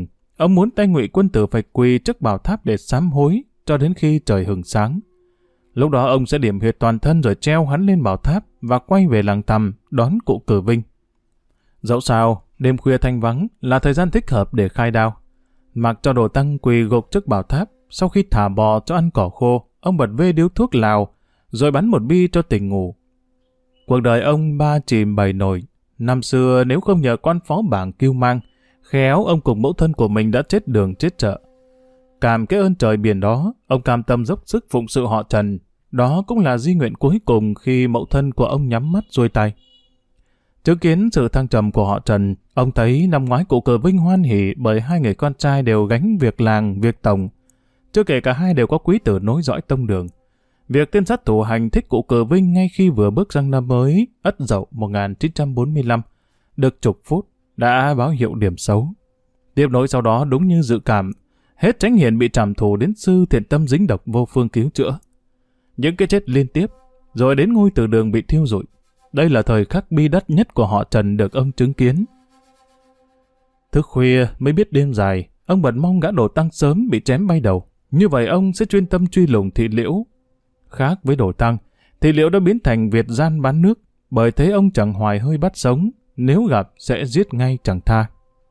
ông muốn tay Ngụy Quân Tử phải quỳ trước bảo tháp để sám hối cho đến khi trời hừng sáng. Lúc đó ông sẽ điểm huyệt toàn thân rồi treo hắn lên bảo tháp và quay về làng Tằm đón cụ Cử Vinh. Dẫu sao, đêm khuya thanh vắng là thời gian thích hợp để khai đao. Mặc cho Đồ Tăng quỳ gục trước bảo tháp, sau khi thả bò cho ăn cỏ khô, ông bật vê điếu thuốc lào, rồi bắn một bi cho tỉnh ngủ. Cuộc đời ông ba chìm bảy nổi. Năm xưa nếu không nhờ quan phó bảng Cưu Mang, khéo ông cùng mẫu thân của mình đã chết đường chết chợ. Cảm cái ơn trời biển đó, ông cam tâm dốc sức phụng sự họ Trần. Đó cũng là di nguyện cuối cùng khi mẫu thân của ông nhắm mắt xuôi tay. Chứng kiến sự thăng trầm của họ Trần, ông thấy năm ngoái cụ Cử Vinh hoan hỉ bởi hai người con trai đều gánh việc làng, việc tổng. Chưa kể cả hai đều có quý tử nối dõi tông đường. Việc tên sát thủ hành thích cụ Cử Vinh ngay khi vừa bước sang năm mới Ất Dậu 1945, được chục phút, đã báo hiệu điểm xấu. Tiếp nối sau đó đúng như dự cảm, hết Tránh Hiền bị trảm thù đến Sư Thiện Tâm dính độc vô phương cứu chữa. Những cái chết liên tiếp, rồi đến ngôi Từ Đường bị thiêu rụi. Đây là thời khắc bi đát nhất của họ Trần được ông chứng kiến. Thức khuya mới biết đêm dài, ông bật mong gã Đồ Tăng sớm bị chém bay đầu. Như vậy ông sẽ chuyên tâm truy lùng Thị Liễu. Khác với Đồ Tăng, Thị Liễu đã biến thành Việt gian bán nước, bởi thế ông chẳng hoài hơi bắt sống, nếu gặp sẽ giết ngay chẳng tha.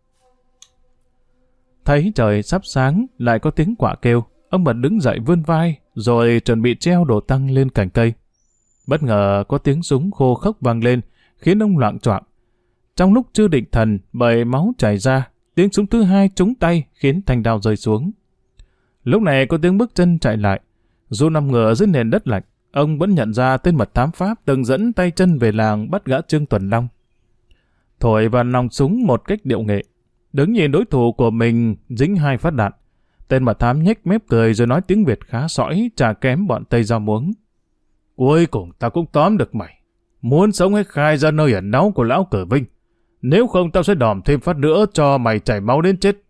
Thấy trời sắp sáng, lại có tiếng quạ kêu, ông bật đứng dậy vươn vai, rồi chuẩn bị treo Đồ Tăng lên cành cây. Bất ngờ có tiếng súng khô khốc vang lên, khiến ông loạng choạng. Trong lúc chưa định thần, bởi máu chảy ra, tiếng súng thứ hai trúng tay khiến thanh đao rơi xuống. Lúc này có tiếng bước chân chạy lại. Dù nằm ngửa dưới nền đất lạnh, ông vẫn nhận ra tên mật thám Pháp từng dẫn tay chân về làng bắt gã Trương Tuần Long. Thổi vào nòng súng một cách điệu nghệ, đứng nhìn đối thủ của mình dính 2 phát đạn. Tên mật thám nhếch mép cười rồi nói tiếng Việt khá sõi, chả kém bọn Tây Dao Muống. Cuối cùng tao cũng tóm được mày. Muốn sống hay khai ra nơi ẩn náu của lão Cử Vinh. Nếu không tao sẽ đòm thêm phát nữa cho mày chảy máu đến chết.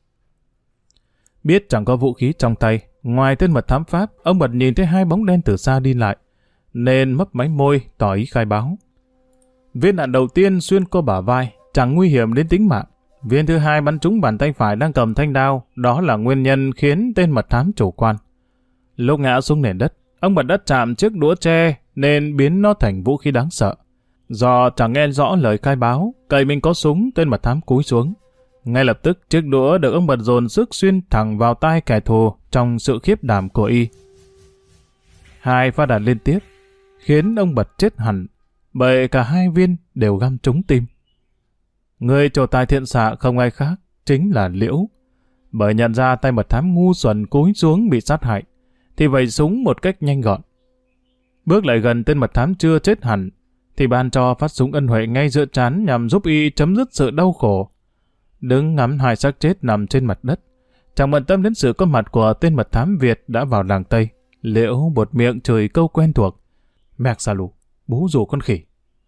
Biết chẳng có vũ khí trong tay, ngoài tên mật thám Pháp, ông bật nhìn thấy 2 bóng đen từ xa đi lại, nên mấp máy môi tỏ ý khai báo. Viên đạn đầu tiên xuyên qua bả vai, chẳng nguy hiểm đến tính mạng. Viên thứ hai bắn trúng bàn tay phải đang cầm thanh đao, đó là nguyên nhân khiến tên mật thám chủ quan. Lúc ngã xuống nền đất, ông bật đã chạm chiếc đũa tre nên biến nó thành vũ khí đáng sợ. Do chẳng nghe rõ lời khai báo, cậy mình có súng, tên mật thám cúi xuống. Ngay lập tức chiếc đũa được ông bật dồn sức xuyên thẳng vào tai kẻ thù trong sự khiếp đảm của y. 2 phát đạn liên tiếp khiến ông bật chết hẳn, bởi cả 2 viên đều găm trúng tim. Người trổ tài thiện xạ không ai khác, chính là Liễu. Bởi nhận ra tay mật thám ngu xuẩn cúi xuống bị sát hại, thì vẩy súng một cách nhanh gọn. Bước lại gần tên mật thám chưa chết hẳn, thì ban cho phát súng ân huệ ngay giữa trán nhằm giúp y chấm dứt sự đau khổ. Đứng ngắm 2 xác chết nằm trên mặt đất, chẳng bận tâm đến sự có mặt của tên mật thám Việt đã vào làng Tây. Liễu buột miệng chửi câu quen thuộc: "Mẹc xà lù, bố rủ con khỉ."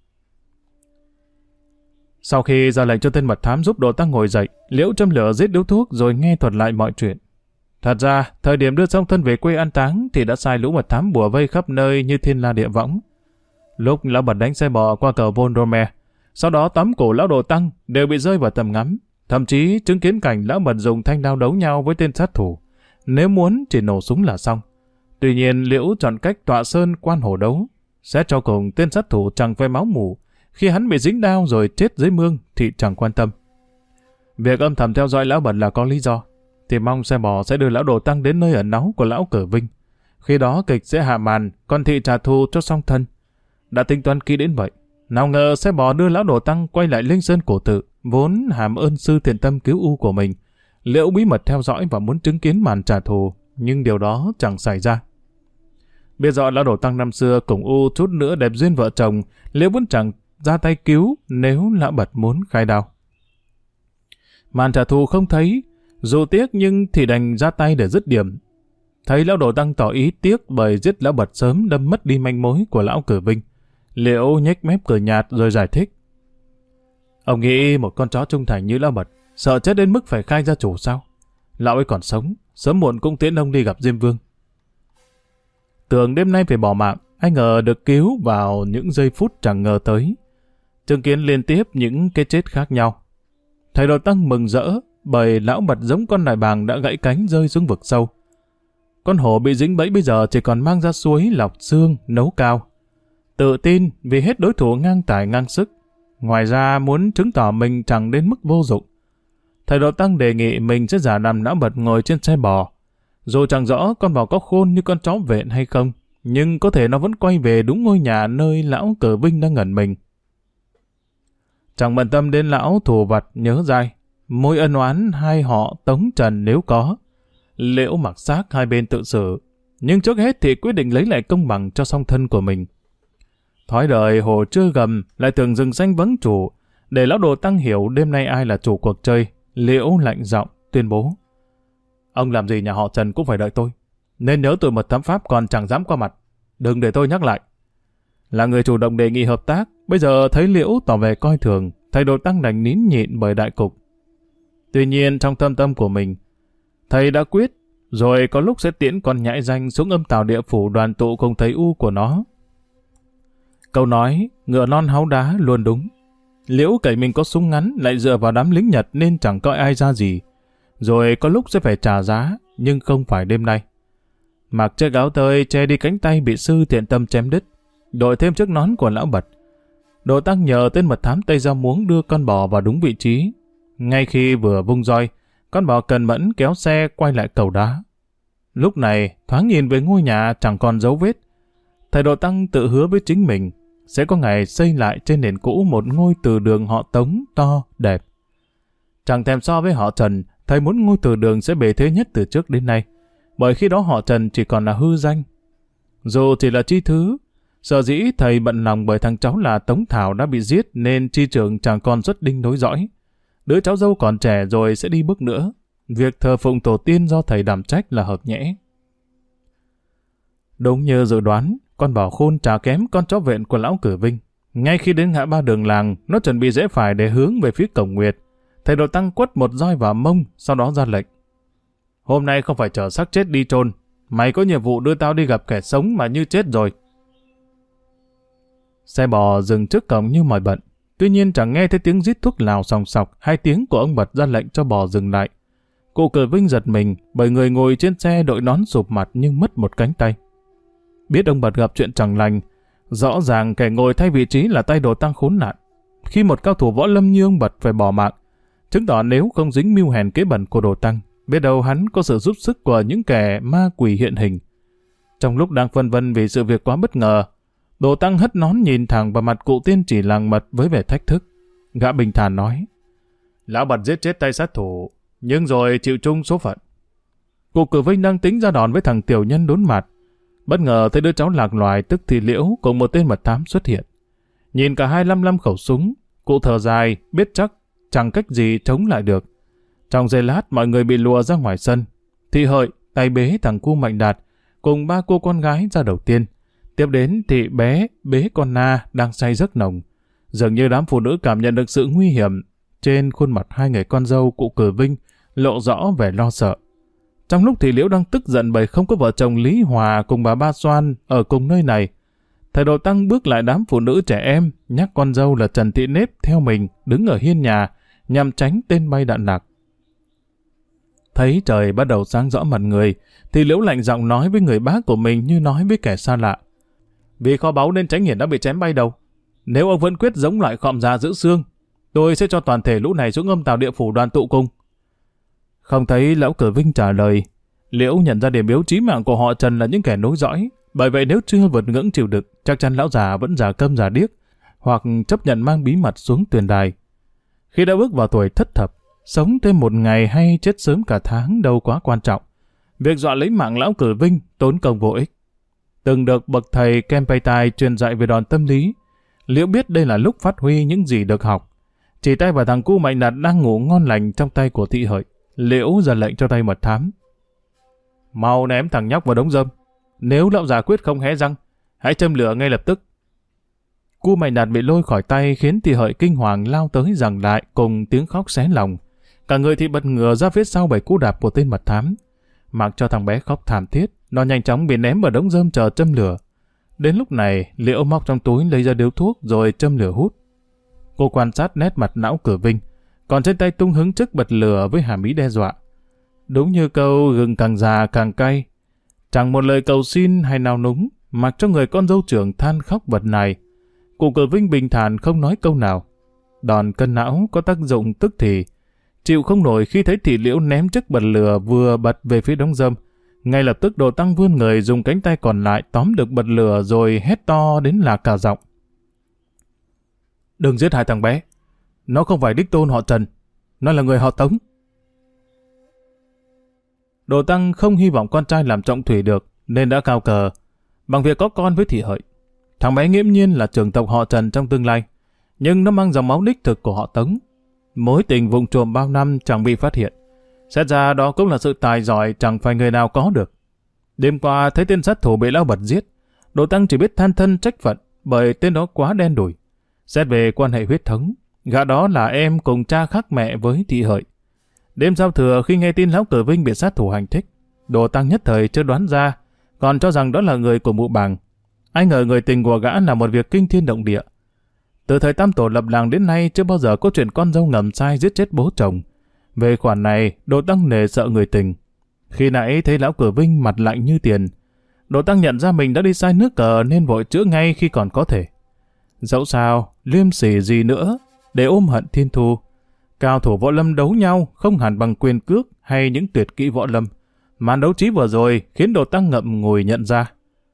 Sau khi ra lệnh cho tên mật thám giúp Đồ Tăng ngồi dậy, Liễu châm lửa giết điếu thuốc rồi nghe thuật lại mọi chuyện. Thật ra, thời điểm đưa song thân về quê an táng thì đã sai lũ mật thám bùa vây khắp nơi như thiên la địa võng. Lúc lão bật đánh xe bò qua cầu Vendôme, sau đó tóm cổ lão Đồ Tăng đều bị rơi vào tầm ngắm. Thậm chí chứng kiến cảnh lão bật dùng thanh đao đấu nhau với tên sát thủ. Nếu muốn chỉ nổ súng là xong. Tuy nhiên Liễu chọn cách tọa sơn quan hổ đấu. Xét cho cùng tên sát thủ chẳng phải máu mủ. Khi hắn bị dính đao rồi chết dưới mương thì chẳng quan tâm. Việc âm thầm theo dõi lão bật là có lý do. Thì mong xe bò sẽ đưa lão Đồ Tăng đến nơi ẩn náu của lão Cử Vinh. Khi đó kịch sẽ hạ màn, còn thị trả thù cho song thân. Đã tính toán kỹ đến vậy. Nào ngờ xe bò đưa lão Đồ Tăng quay lại Linh Sơn cổ tự, vốn hàm ơn Sư Thiện Tâm cứu u của mình. Liễu bí mật theo dõi và muốn chứng kiến màn trả thù, nhưng điều đó chẳng xảy ra. Biết rõ lão Đồ Tăng năm xưa cùng u chút nữa đẹp duyên vợ chồng, Liễu vẫn chẳng ra tay cứu nếu lão bật muốn khai đao. Màn trả thù không thấy, dù tiếc nhưng thì đành ra tay để dứt điểm. Thấy lão Đồ Tăng tỏ ý tiếc bởi giết lão bật sớm đâm mất đi manh mối của lão Cử Vinh. Liễu nhếch mép cười nhạt rồi giải thích: "Ông nghĩ một con chó trung thành như lão bật sợ chết đến mức phải khai gia chủ sao? Lão ấy còn sống, sớm muộn cũng tiễn ông đi gặp Diêm Vương." Tưởng đêm nay phải bỏ mạng, ai ngờ được cứu vào những giây phút chẳng ngờ tới. Chứng kiến liên tiếp những cái chết khác nhau. Thầy Đồ Tăng mừng rỡ, bởi lão mật giống con nai bàng đã gãy cánh rơi xuống vực sâu. Con hổ bị dính bẫy bây giờ chỉ còn mang ra suối lọc xương, nấu cao. Tự tin vì hết đối thủ ngang tài ngang sức. Ngoài ra muốn chứng tỏ mình chẳng đến mức vô dụng. Thầy Độ Tăng đề nghị mình sẽ giả làm lão mật ngồi trên xe bò. Dù chẳng rõ con bò có khôn như con chó vện hay không, nhưng có thể nó vẫn quay về đúng ngôi nhà nơi lão Cử Vinh đang ngẩn mình. Chẳng bận tâm đến lão thù vặt nhớ dai, mối ân oán hai họ Tống Trần nếu có. Liễu mặc xác hai bên tự xử, nhưng trước hết thì quyết định lấy lại công bằng cho song thân của mình. Thói đời hồ chưa gầm lại tưởng rừng xanh vắng chủ, để lão Độ Tăng hiểu đêm nay ai là chủ cuộc chơi. Liễu lạnh giọng tuyên bố: ông làm gì nhà họ Trần cũng phải đợi tôi, nên nhớ tuổi mật thám pháp còn chẳng dám qua mặt, đừng để tôi nhắc lại. Là người chủ động đề nghị hợp tác, bây giờ thấy Liễu tỏ vẻ coi thường, thầy Độ Tăng đành nín nhịn bởi đại cục. Tuy nhiên trong thâm tâm của mình, thầy đã quyết, rồi có lúc sẽ tiễn con nhãi danh xuống âm tào địa phủ đoàn tụ cùng thầy U của nó. Câu nói ngựa non háu đá luôn đúng. Liễu cậy mình có súng ngắn lại dựa vào đám lính Nhật nên chẳng coi ai ra gì. Rồi có lúc sẽ phải trả giá, nhưng không phải đêm nay. Mặc chiếc áo tơi che đi cánh tay bị sư thiện tâm chém đứt, đội thêm chiếc nón của lão Bật. Độ Tăng nhờ tên mật thám Tây Giao Muống đưa con bò vào đúng vị trí. Ngay khi vừa vung roi, con bò cần mẫn kéo xe quay lại cầu đá. Lúc này, thoáng nhìn về ngôi nhà chẳng còn dấu vết. Thầy Độ Tăng tự hứa với chính mình sẽ có ngày xây lại trên nền cũ một ngôi từ đường họ Tống to, đẹp. Chẳng thèm so với họ Trần, thầy muốn ngôi từ đường sẽ bề thế nhất từ trước đến nay, bởi khi đó họ Trần chỉ còn là hư danh. Dù chỉ là chi thứ, sở dĩ thầy bận lòng bởi thằng cháu là Tống Thảo đã bị giết nên chi trưởng chẳng còn xuất đinh nối dõi. Đứa cháu dâu còn trẻ rồi sẽ đi bước nữa. Việc thờ phụng tổ tiên do thầy đảm trách là hợp nhẽ. Đúng như dự đoán, con bò khôn chả kém con chó vện của lão Cử Vinh. Ngay khi đến ngã ba đường làng, nó chuẩn bị rẽ phải để hướng về phía cổng Nguyệt. Thầy Độ Tăng quất một roi vào mông, sau đó ra lệnh: hôm nay không phải chở xác chết đi chôn, mày có nhiệm vụ đưa tao đi gặp kẻ sống mà như chết rồi. Xe bò dừng trước cổng như mỏi bận, tuy nhiên chẳng nghe thấy tiếng rít thuốc lào sòng sọc hay tiếng của ông Bật ra lệnh cho bò dừng lại. Cụ Cử Vinh giật mình bởi người ngồi trên xe đội nón sụp mặt nhưng mất một cánh tay. Biết ông Bật gặp chuyện chẳng lành, rõ ràng kẻ ngồi thay vị trí là tay Độ Tăng khốn nạn. Khi một cao thủ võ lâm như ông Bật phải bỏ mạng, chứng tỏ nếu không dính mưu hèn kế bẩn của Độ Tăng, biết đâu hắn có sự giúp sức của những kẻ ma quỷ hiện hình. Trong lúc đang phân vân vì sự việc quá bất ngờ, Độ Tăng hất nón nhìn thẳng vào mặt cụ tiên chỉ làng mật với vẻ thách thức. Gã bình thản nói: lão Bật giết chết tay sát thủ, nhưng rồi chịu chung số phận. Cụ Cử Vinh đang tính ra đòn với thằng tiểu nhân đốn mặt, bất ngờ thấy đứa cháu lạc loài tức thì Liễu cùng một tên mật thám xuất hiện. Nhìn cả hai lăm khẩu súng, cụ thở dài, biết chắc chẳng cách gì chống lại được. Trong giây lát mọi người bị lùa ra ngoài sân. Thị Hợi tay bế thằng cu Mạnh Đạt cùng ba cô con gái ra đầu tiên. Tiếp đến thì bé bế con Na đang say giấc nồng. Dường như đám phụ nữ cảm nhận được sự nguy hiểm. Trên khuôn mặt hai người con dâu cụ Cử Vinh lộ rõ vẻ lo sợ. Trong lúc thì Liễu đang tức giận bởi không có vợ chồng Lý Hòa cùng bà Ba Xoan ở cùng nơi này, thầy Độ Tăng bước lại đám phụ nữ trẻ em, nhắc con dâu là Trần Thị Nếp theo mình đứng ở hiên nhà nhằm tránh tên bay đạn lạc. Thấy trời bắt đầu sáng rõ mặt người, thì Liễu lạnh giọng nói với người bác của mình như nói với kẻ xa lạ: vì kho báu nên Chánh Hiển đã bị chém bay đầu. Nếu ông vẫn quyết giống loại khọm già giữ xương, tôi sẽ cho toàn thể lũ này xuống âm tào địa phủ đoàn tụ cùng. Không thấy lão Cử Vinh trả lời, Liễu nhận ra điểm yếu chí mạng của họ Trần là những kẻ nối dõi. Bởi vậy nếu chưa vượt ngưỡng chịu đựng, chắc chắn lão già vẫn giả câm giả điếc, hoặc chấp nhận mang bí mật xuống tuyền đài. Khi đã bước vào tuổi thất thập, sống thêm một ngày hay chết sớm cả tháng đâu quá quan trọng. Việc dọa lấy mạng lão Cử Vinh tốn công vô ích. Từng được bậc thầy Kempeitai truyền dạy về đòn tâm lý, Liễu biết đây là lúc phát huy những gì được học. Chỉ tay vào thằng cu Mạnh Đạt đang ngủ ngon lành trong tay của Thị Hợi, Liễu ra lệnh cho tay mật thám: mau ném thằng nhóc vào đống rơm. Nếu lão già quyết không hé răng, hãy châm lửa ngay lập tức. Cu Mạnh Đạt bị lôi khỏi tay khiến Thị Hợi kinh hoàng lao tới giằng lại cùng tiếng khóc xé lòng. Cả người thì bật ngửa ra phía sau bởi cú đạp của tên mật thám. Mặc cho thằng bé khóc thảm thiết, nó nhanh chóng bị ném vào đống rơm chờ châm lửa. Đến lúc này, Liễu móc trong túi lấy ra điếu thuốc rồi châm lửa hút. Cô quan sát nét mặt lão Cử Vinh, còn trên tay tung hứng chiếc bật lửa với hàm ý đe dọa. Đúng như câu gừng càng già càng cay, chẳng một lời cầu xin hay nào núng, mặc cho người con dâu trưởng than khóc vật này. Cụ Cử Vinh bình thản không nói câu nào. Đòn cân não có tác dụng tức thì, chịu không nổi khi thấy thị Liễu ném chiếc bật lửa vừa bật về phía đống rơm. Ngay lập tức Đồ Tăng vươn người dùng cánh tay còn lại tóm được bật lửa rồi hét to đến lạc cả giọng. Đừng giết hại thằng bé. Nó không phải đích tôn họ Trần. Nó là người họ Tống. Đồ Tăng không hy vọng con trai làm trọng thủy được, nên đã cao cờ bằng việc có con với thị Hợi. Thằng bé nghiễm nhiên là trưởng tộc họ Trần trong tương lai, nhưng nó mang dòng máu đích thực của họ Tống. Mối tình vụng trộm bao năm chẳng bị phát hiện. Xét ra đó cũng là sự tài giỏi chẳng phải người nào có được. Đêm qua thấy tên sát thủ bị Lão Bật giết, Đồ Tăng chỉ biết than thân trách phận bởi tên đó quá đen đủi. Xét về quan hệ huyết thống, gã đó là em cùng cha khác mẹ với thị Hợi. Đêm giao thừa khi nghe tin Lão Cử Vinh bị sát thủ hành thích, Đồ Tăng nhất thời chưa đoán ra, còn cho rằng đó là người của mụ Bàng. Ai ngờ người tình của gã là một việc kinh thiên động địa. Từ thời Tam Tổ lập làng đến nay chưa bao giờ có chuyện con dâu ngầm sai giết chết bố chồng. Về khoản này, Đồ Tăng nể sợ người tình. Khi nãy thấy Lão Cử Vinh mặt lạnh như tiền, Đồ Tăng nhận ra mình đã đi sai nước cờ nên vội chữa ngay khi còn có thể. Dẫu sao, liêm sỉ gì nữa, để ôm hận thiên thu. Cao thủ võ lâm đấu nhau không hẳn bằng quyền cước hay những tuyệt kỹ võ lâm. Màn đấu trí vừa rồi khiến Đồ Tăng ngậm ngùi nhận ra.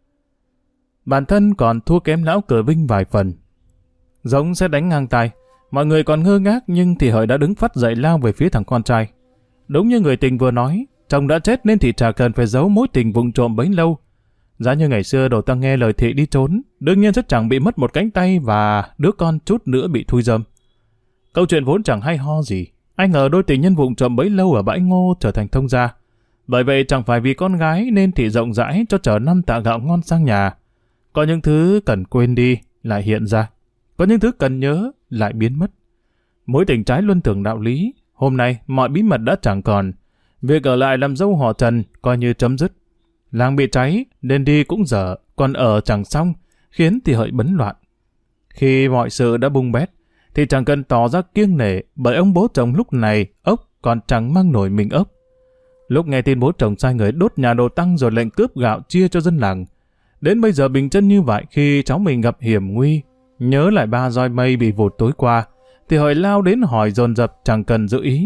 Bản thân còn thua kém Lão Cử Vinh vài phần. Giống sẽ đánh ngang tay, mọi người còn ngơ ngác nhưng thị Hợi đã đứng phắt dậy lao về phía thằng con trai. Đúng như người tình vừa nói, chồng đã chết nên thị chả cần phải giấu mối tình vụng trộm bấy lâu. Giá như ngày xưa Đồ Tăng nghe lời thị đi trốn, đương nhiên rất chẳng bị mất một cánh tay và đứa con chút nữa bị thui dâm. Câu chuyện vốn chẳng hay ho gì, ai ngờ đôi tình nhân vụng trộm bấy lâu ở bãi ngô trở thành thông gia. Bởi vậy chẳng phải vì con gái nên thị rộng rãi cho chở 5 tạ gạo ngon sang nhà. Có những thứ cần quên đi lại hiện ra, có những thứ cần nhớ lại biến mất. Mối tình trái luân thường đạo lý, hôm nay mọi bí mật đã chẳng còn. Việc ở lại làm dâu họ Trần coi như chấm dứt. Làng bị cháy nên đi cũng dở, còn ở chẳng xong, khiến thị Hợi bấn loạn. Khi mọi sự đã bung bét thì chẳng cần tỏ ra kiêng nể, bởi ông bố chồng lúc này ốc còn chẳng mang nổi mình ốc. Lúc nghe tin bố chồng sai người đốt nhà Đồ Tăng rồi lệnh cướp gạo chia cho dân làng, đến bây giờ bình chân như vậy khi cháu mình gặp hiểm nguy, nhớ lại 3 roi mây bị vụt tối qua, thì Hợi lao đến hỏi dồn dập chẳng cần giữ ý.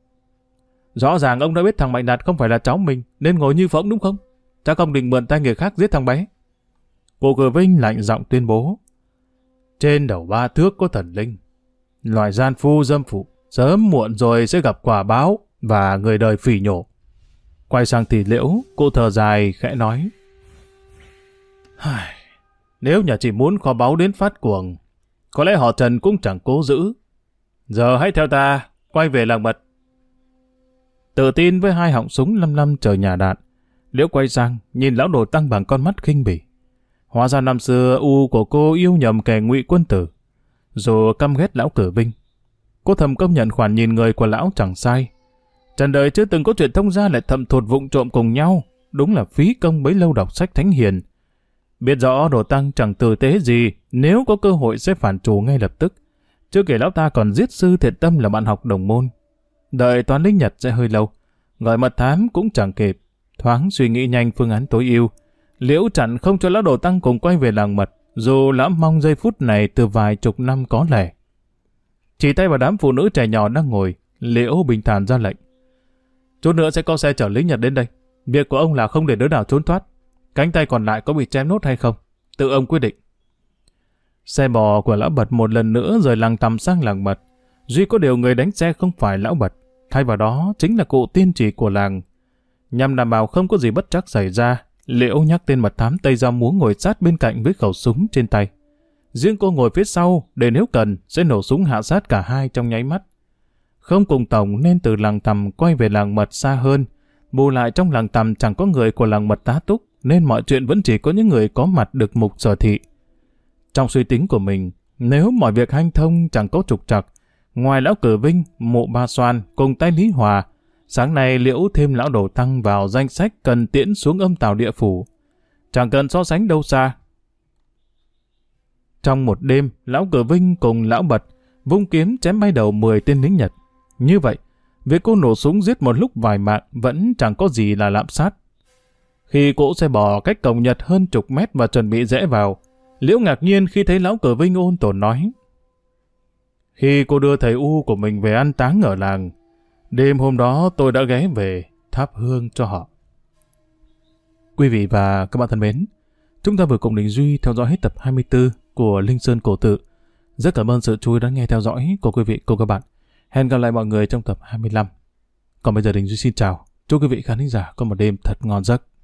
Rõ ràng ông đã biết thằng Mạnh Đạt không phải là cháu mình nên ngồi như phỗng đúng không? Chắc ông định mượn tay người khác giết thằng bé. Cụ Cử Vinh lạnh giọng tuyên bố. Trên đầu 3 thước có thần linh. Loài gian phu dâm phụ sớm muộn rồi sẽ gặp quả báo và người đời phỉ nhổ. Quay sang thị Liễu, cụ thở dài khẽ nói. Nếu nhà chỉ muốn kho báu đến phát cuồng, có lẽ họ Trần cũng chẳng cố giữ. Giờ hãy theo ta, quay về làng Mật. Tự tin với 2 họng súng lăm lăm chờ nhà đạn, Liễu quay sang, nhìn Lão Đồ Tăng bằng con mắt khinh bỉ. Hóa ra năm xưa u của cô yêu nhầm kẻ Ngụy Quân Tử. Dù căm ghét Lão Cử Vinh, cô thầm công nhận khoản nhìn người của Lão chẳng sai. Trần đời chưa từng có chuyện thông gia lại thầm thụt vụng trộm cùng nhau, đúng là phí công bấy lâu đọc sách thánh hiền. Biết rõ Đồ Tăng chẳng tử tế gì, nếu có cơ hội sẽ phản trù ngay lập tức. Chưa kể Lão ta còn giết sư Thiện Tâm là bạn học đồng môn. Đợi toán linh nhật sẽ hơi lâu, gọi mật thám cũng chẳng kịp. Thoáng suy nghĩ nhanh phương án tối ưu, Liễu chặn không cho Lão Đồ Tăng cùng quay về làng Mật, dù Lão mong giây phút này từ vài chục năm có lẽ. Chỉ tay vào đám phụ nữ trẻ nhỏ đang ngồi, Liễu bình thản ra lệnh. Chút nữa sẽ có xe chở lính Nhật đến đây. Việc của ông là không để đứa nào trốn thoát. Cánh tay còn lại có bị chém nốt hay không, tự ông quyết định. Xe bò của Lão Bật một lần nữa rời làng Tầm sang làng Mật. Duy có điều người đánh xe không phải Lão Bật, thay vào đó chính là cụ tiên trì của làng. Nhằm đảm bảo không có gì bất trắc xảy ra, Liễu nhắc tên mật thám Tây Giao Múa ngồi sát bên cạnh với khẩu súng trên tay. Riêng cô ngồi phía sau để nếu cần sẽ nổ súng hạ sát cả hai trong nháy mắt. Không cùng tổng nên từ làng Tầm quay về làng Mật xa hơn. Bù lại trong làng Tầm chẳng có người của làng Mật tá túc, nên mọi chuyện vẫn chỉ có những người có mặt được mục sở thị. Trong suy tính của mình, nếu mọi việc hanh thông chẳng có trục trặc, ngoài Lão Cử Vinh, mụ Ba Xoan cùng tay Lý Hòa, sáng nay Liễu thêm Lão Đồ Tăng vào danh sách cần tiễn xuống âm tào địa phủ. Chẳng cần so sánh đâu xa. Trong một đêm, Lão Cử Vinh cùng Lão Bật vung kiếm chém bay đầu 10 tên lính Nhật. Như vậy, việc cô nổ súng giết một lúc vài mạng vẫn chẳng có gì là lạm sát. Khi cỗ xe bò cách cổng Nhật hơn chục mét và chuẩn bị rẽ vào, Liễu ngạc nhiên khi thấy lão Cờ Vinh ôn tồn nói: Khi cô đưa thầy U của mình về an táng ở làng, đêm hôm đó tôi đã ghé về thắp hương cho họ. Quý vị và các bạn thân mến, chúng ta vừa cùng Đình Duy theo dõi hết tập 24 của Linh Sơn Cổ Tự. Rất cảm ơn sự chú ý đón nghe theo dõi của quý vị cùng các bạn. Hẹn gặp lại mọi người trong tập 25. Còn bây giờ Đình Duy xin chào. Chúc quý vị khán thính giả có một đêm thật ngon giấc.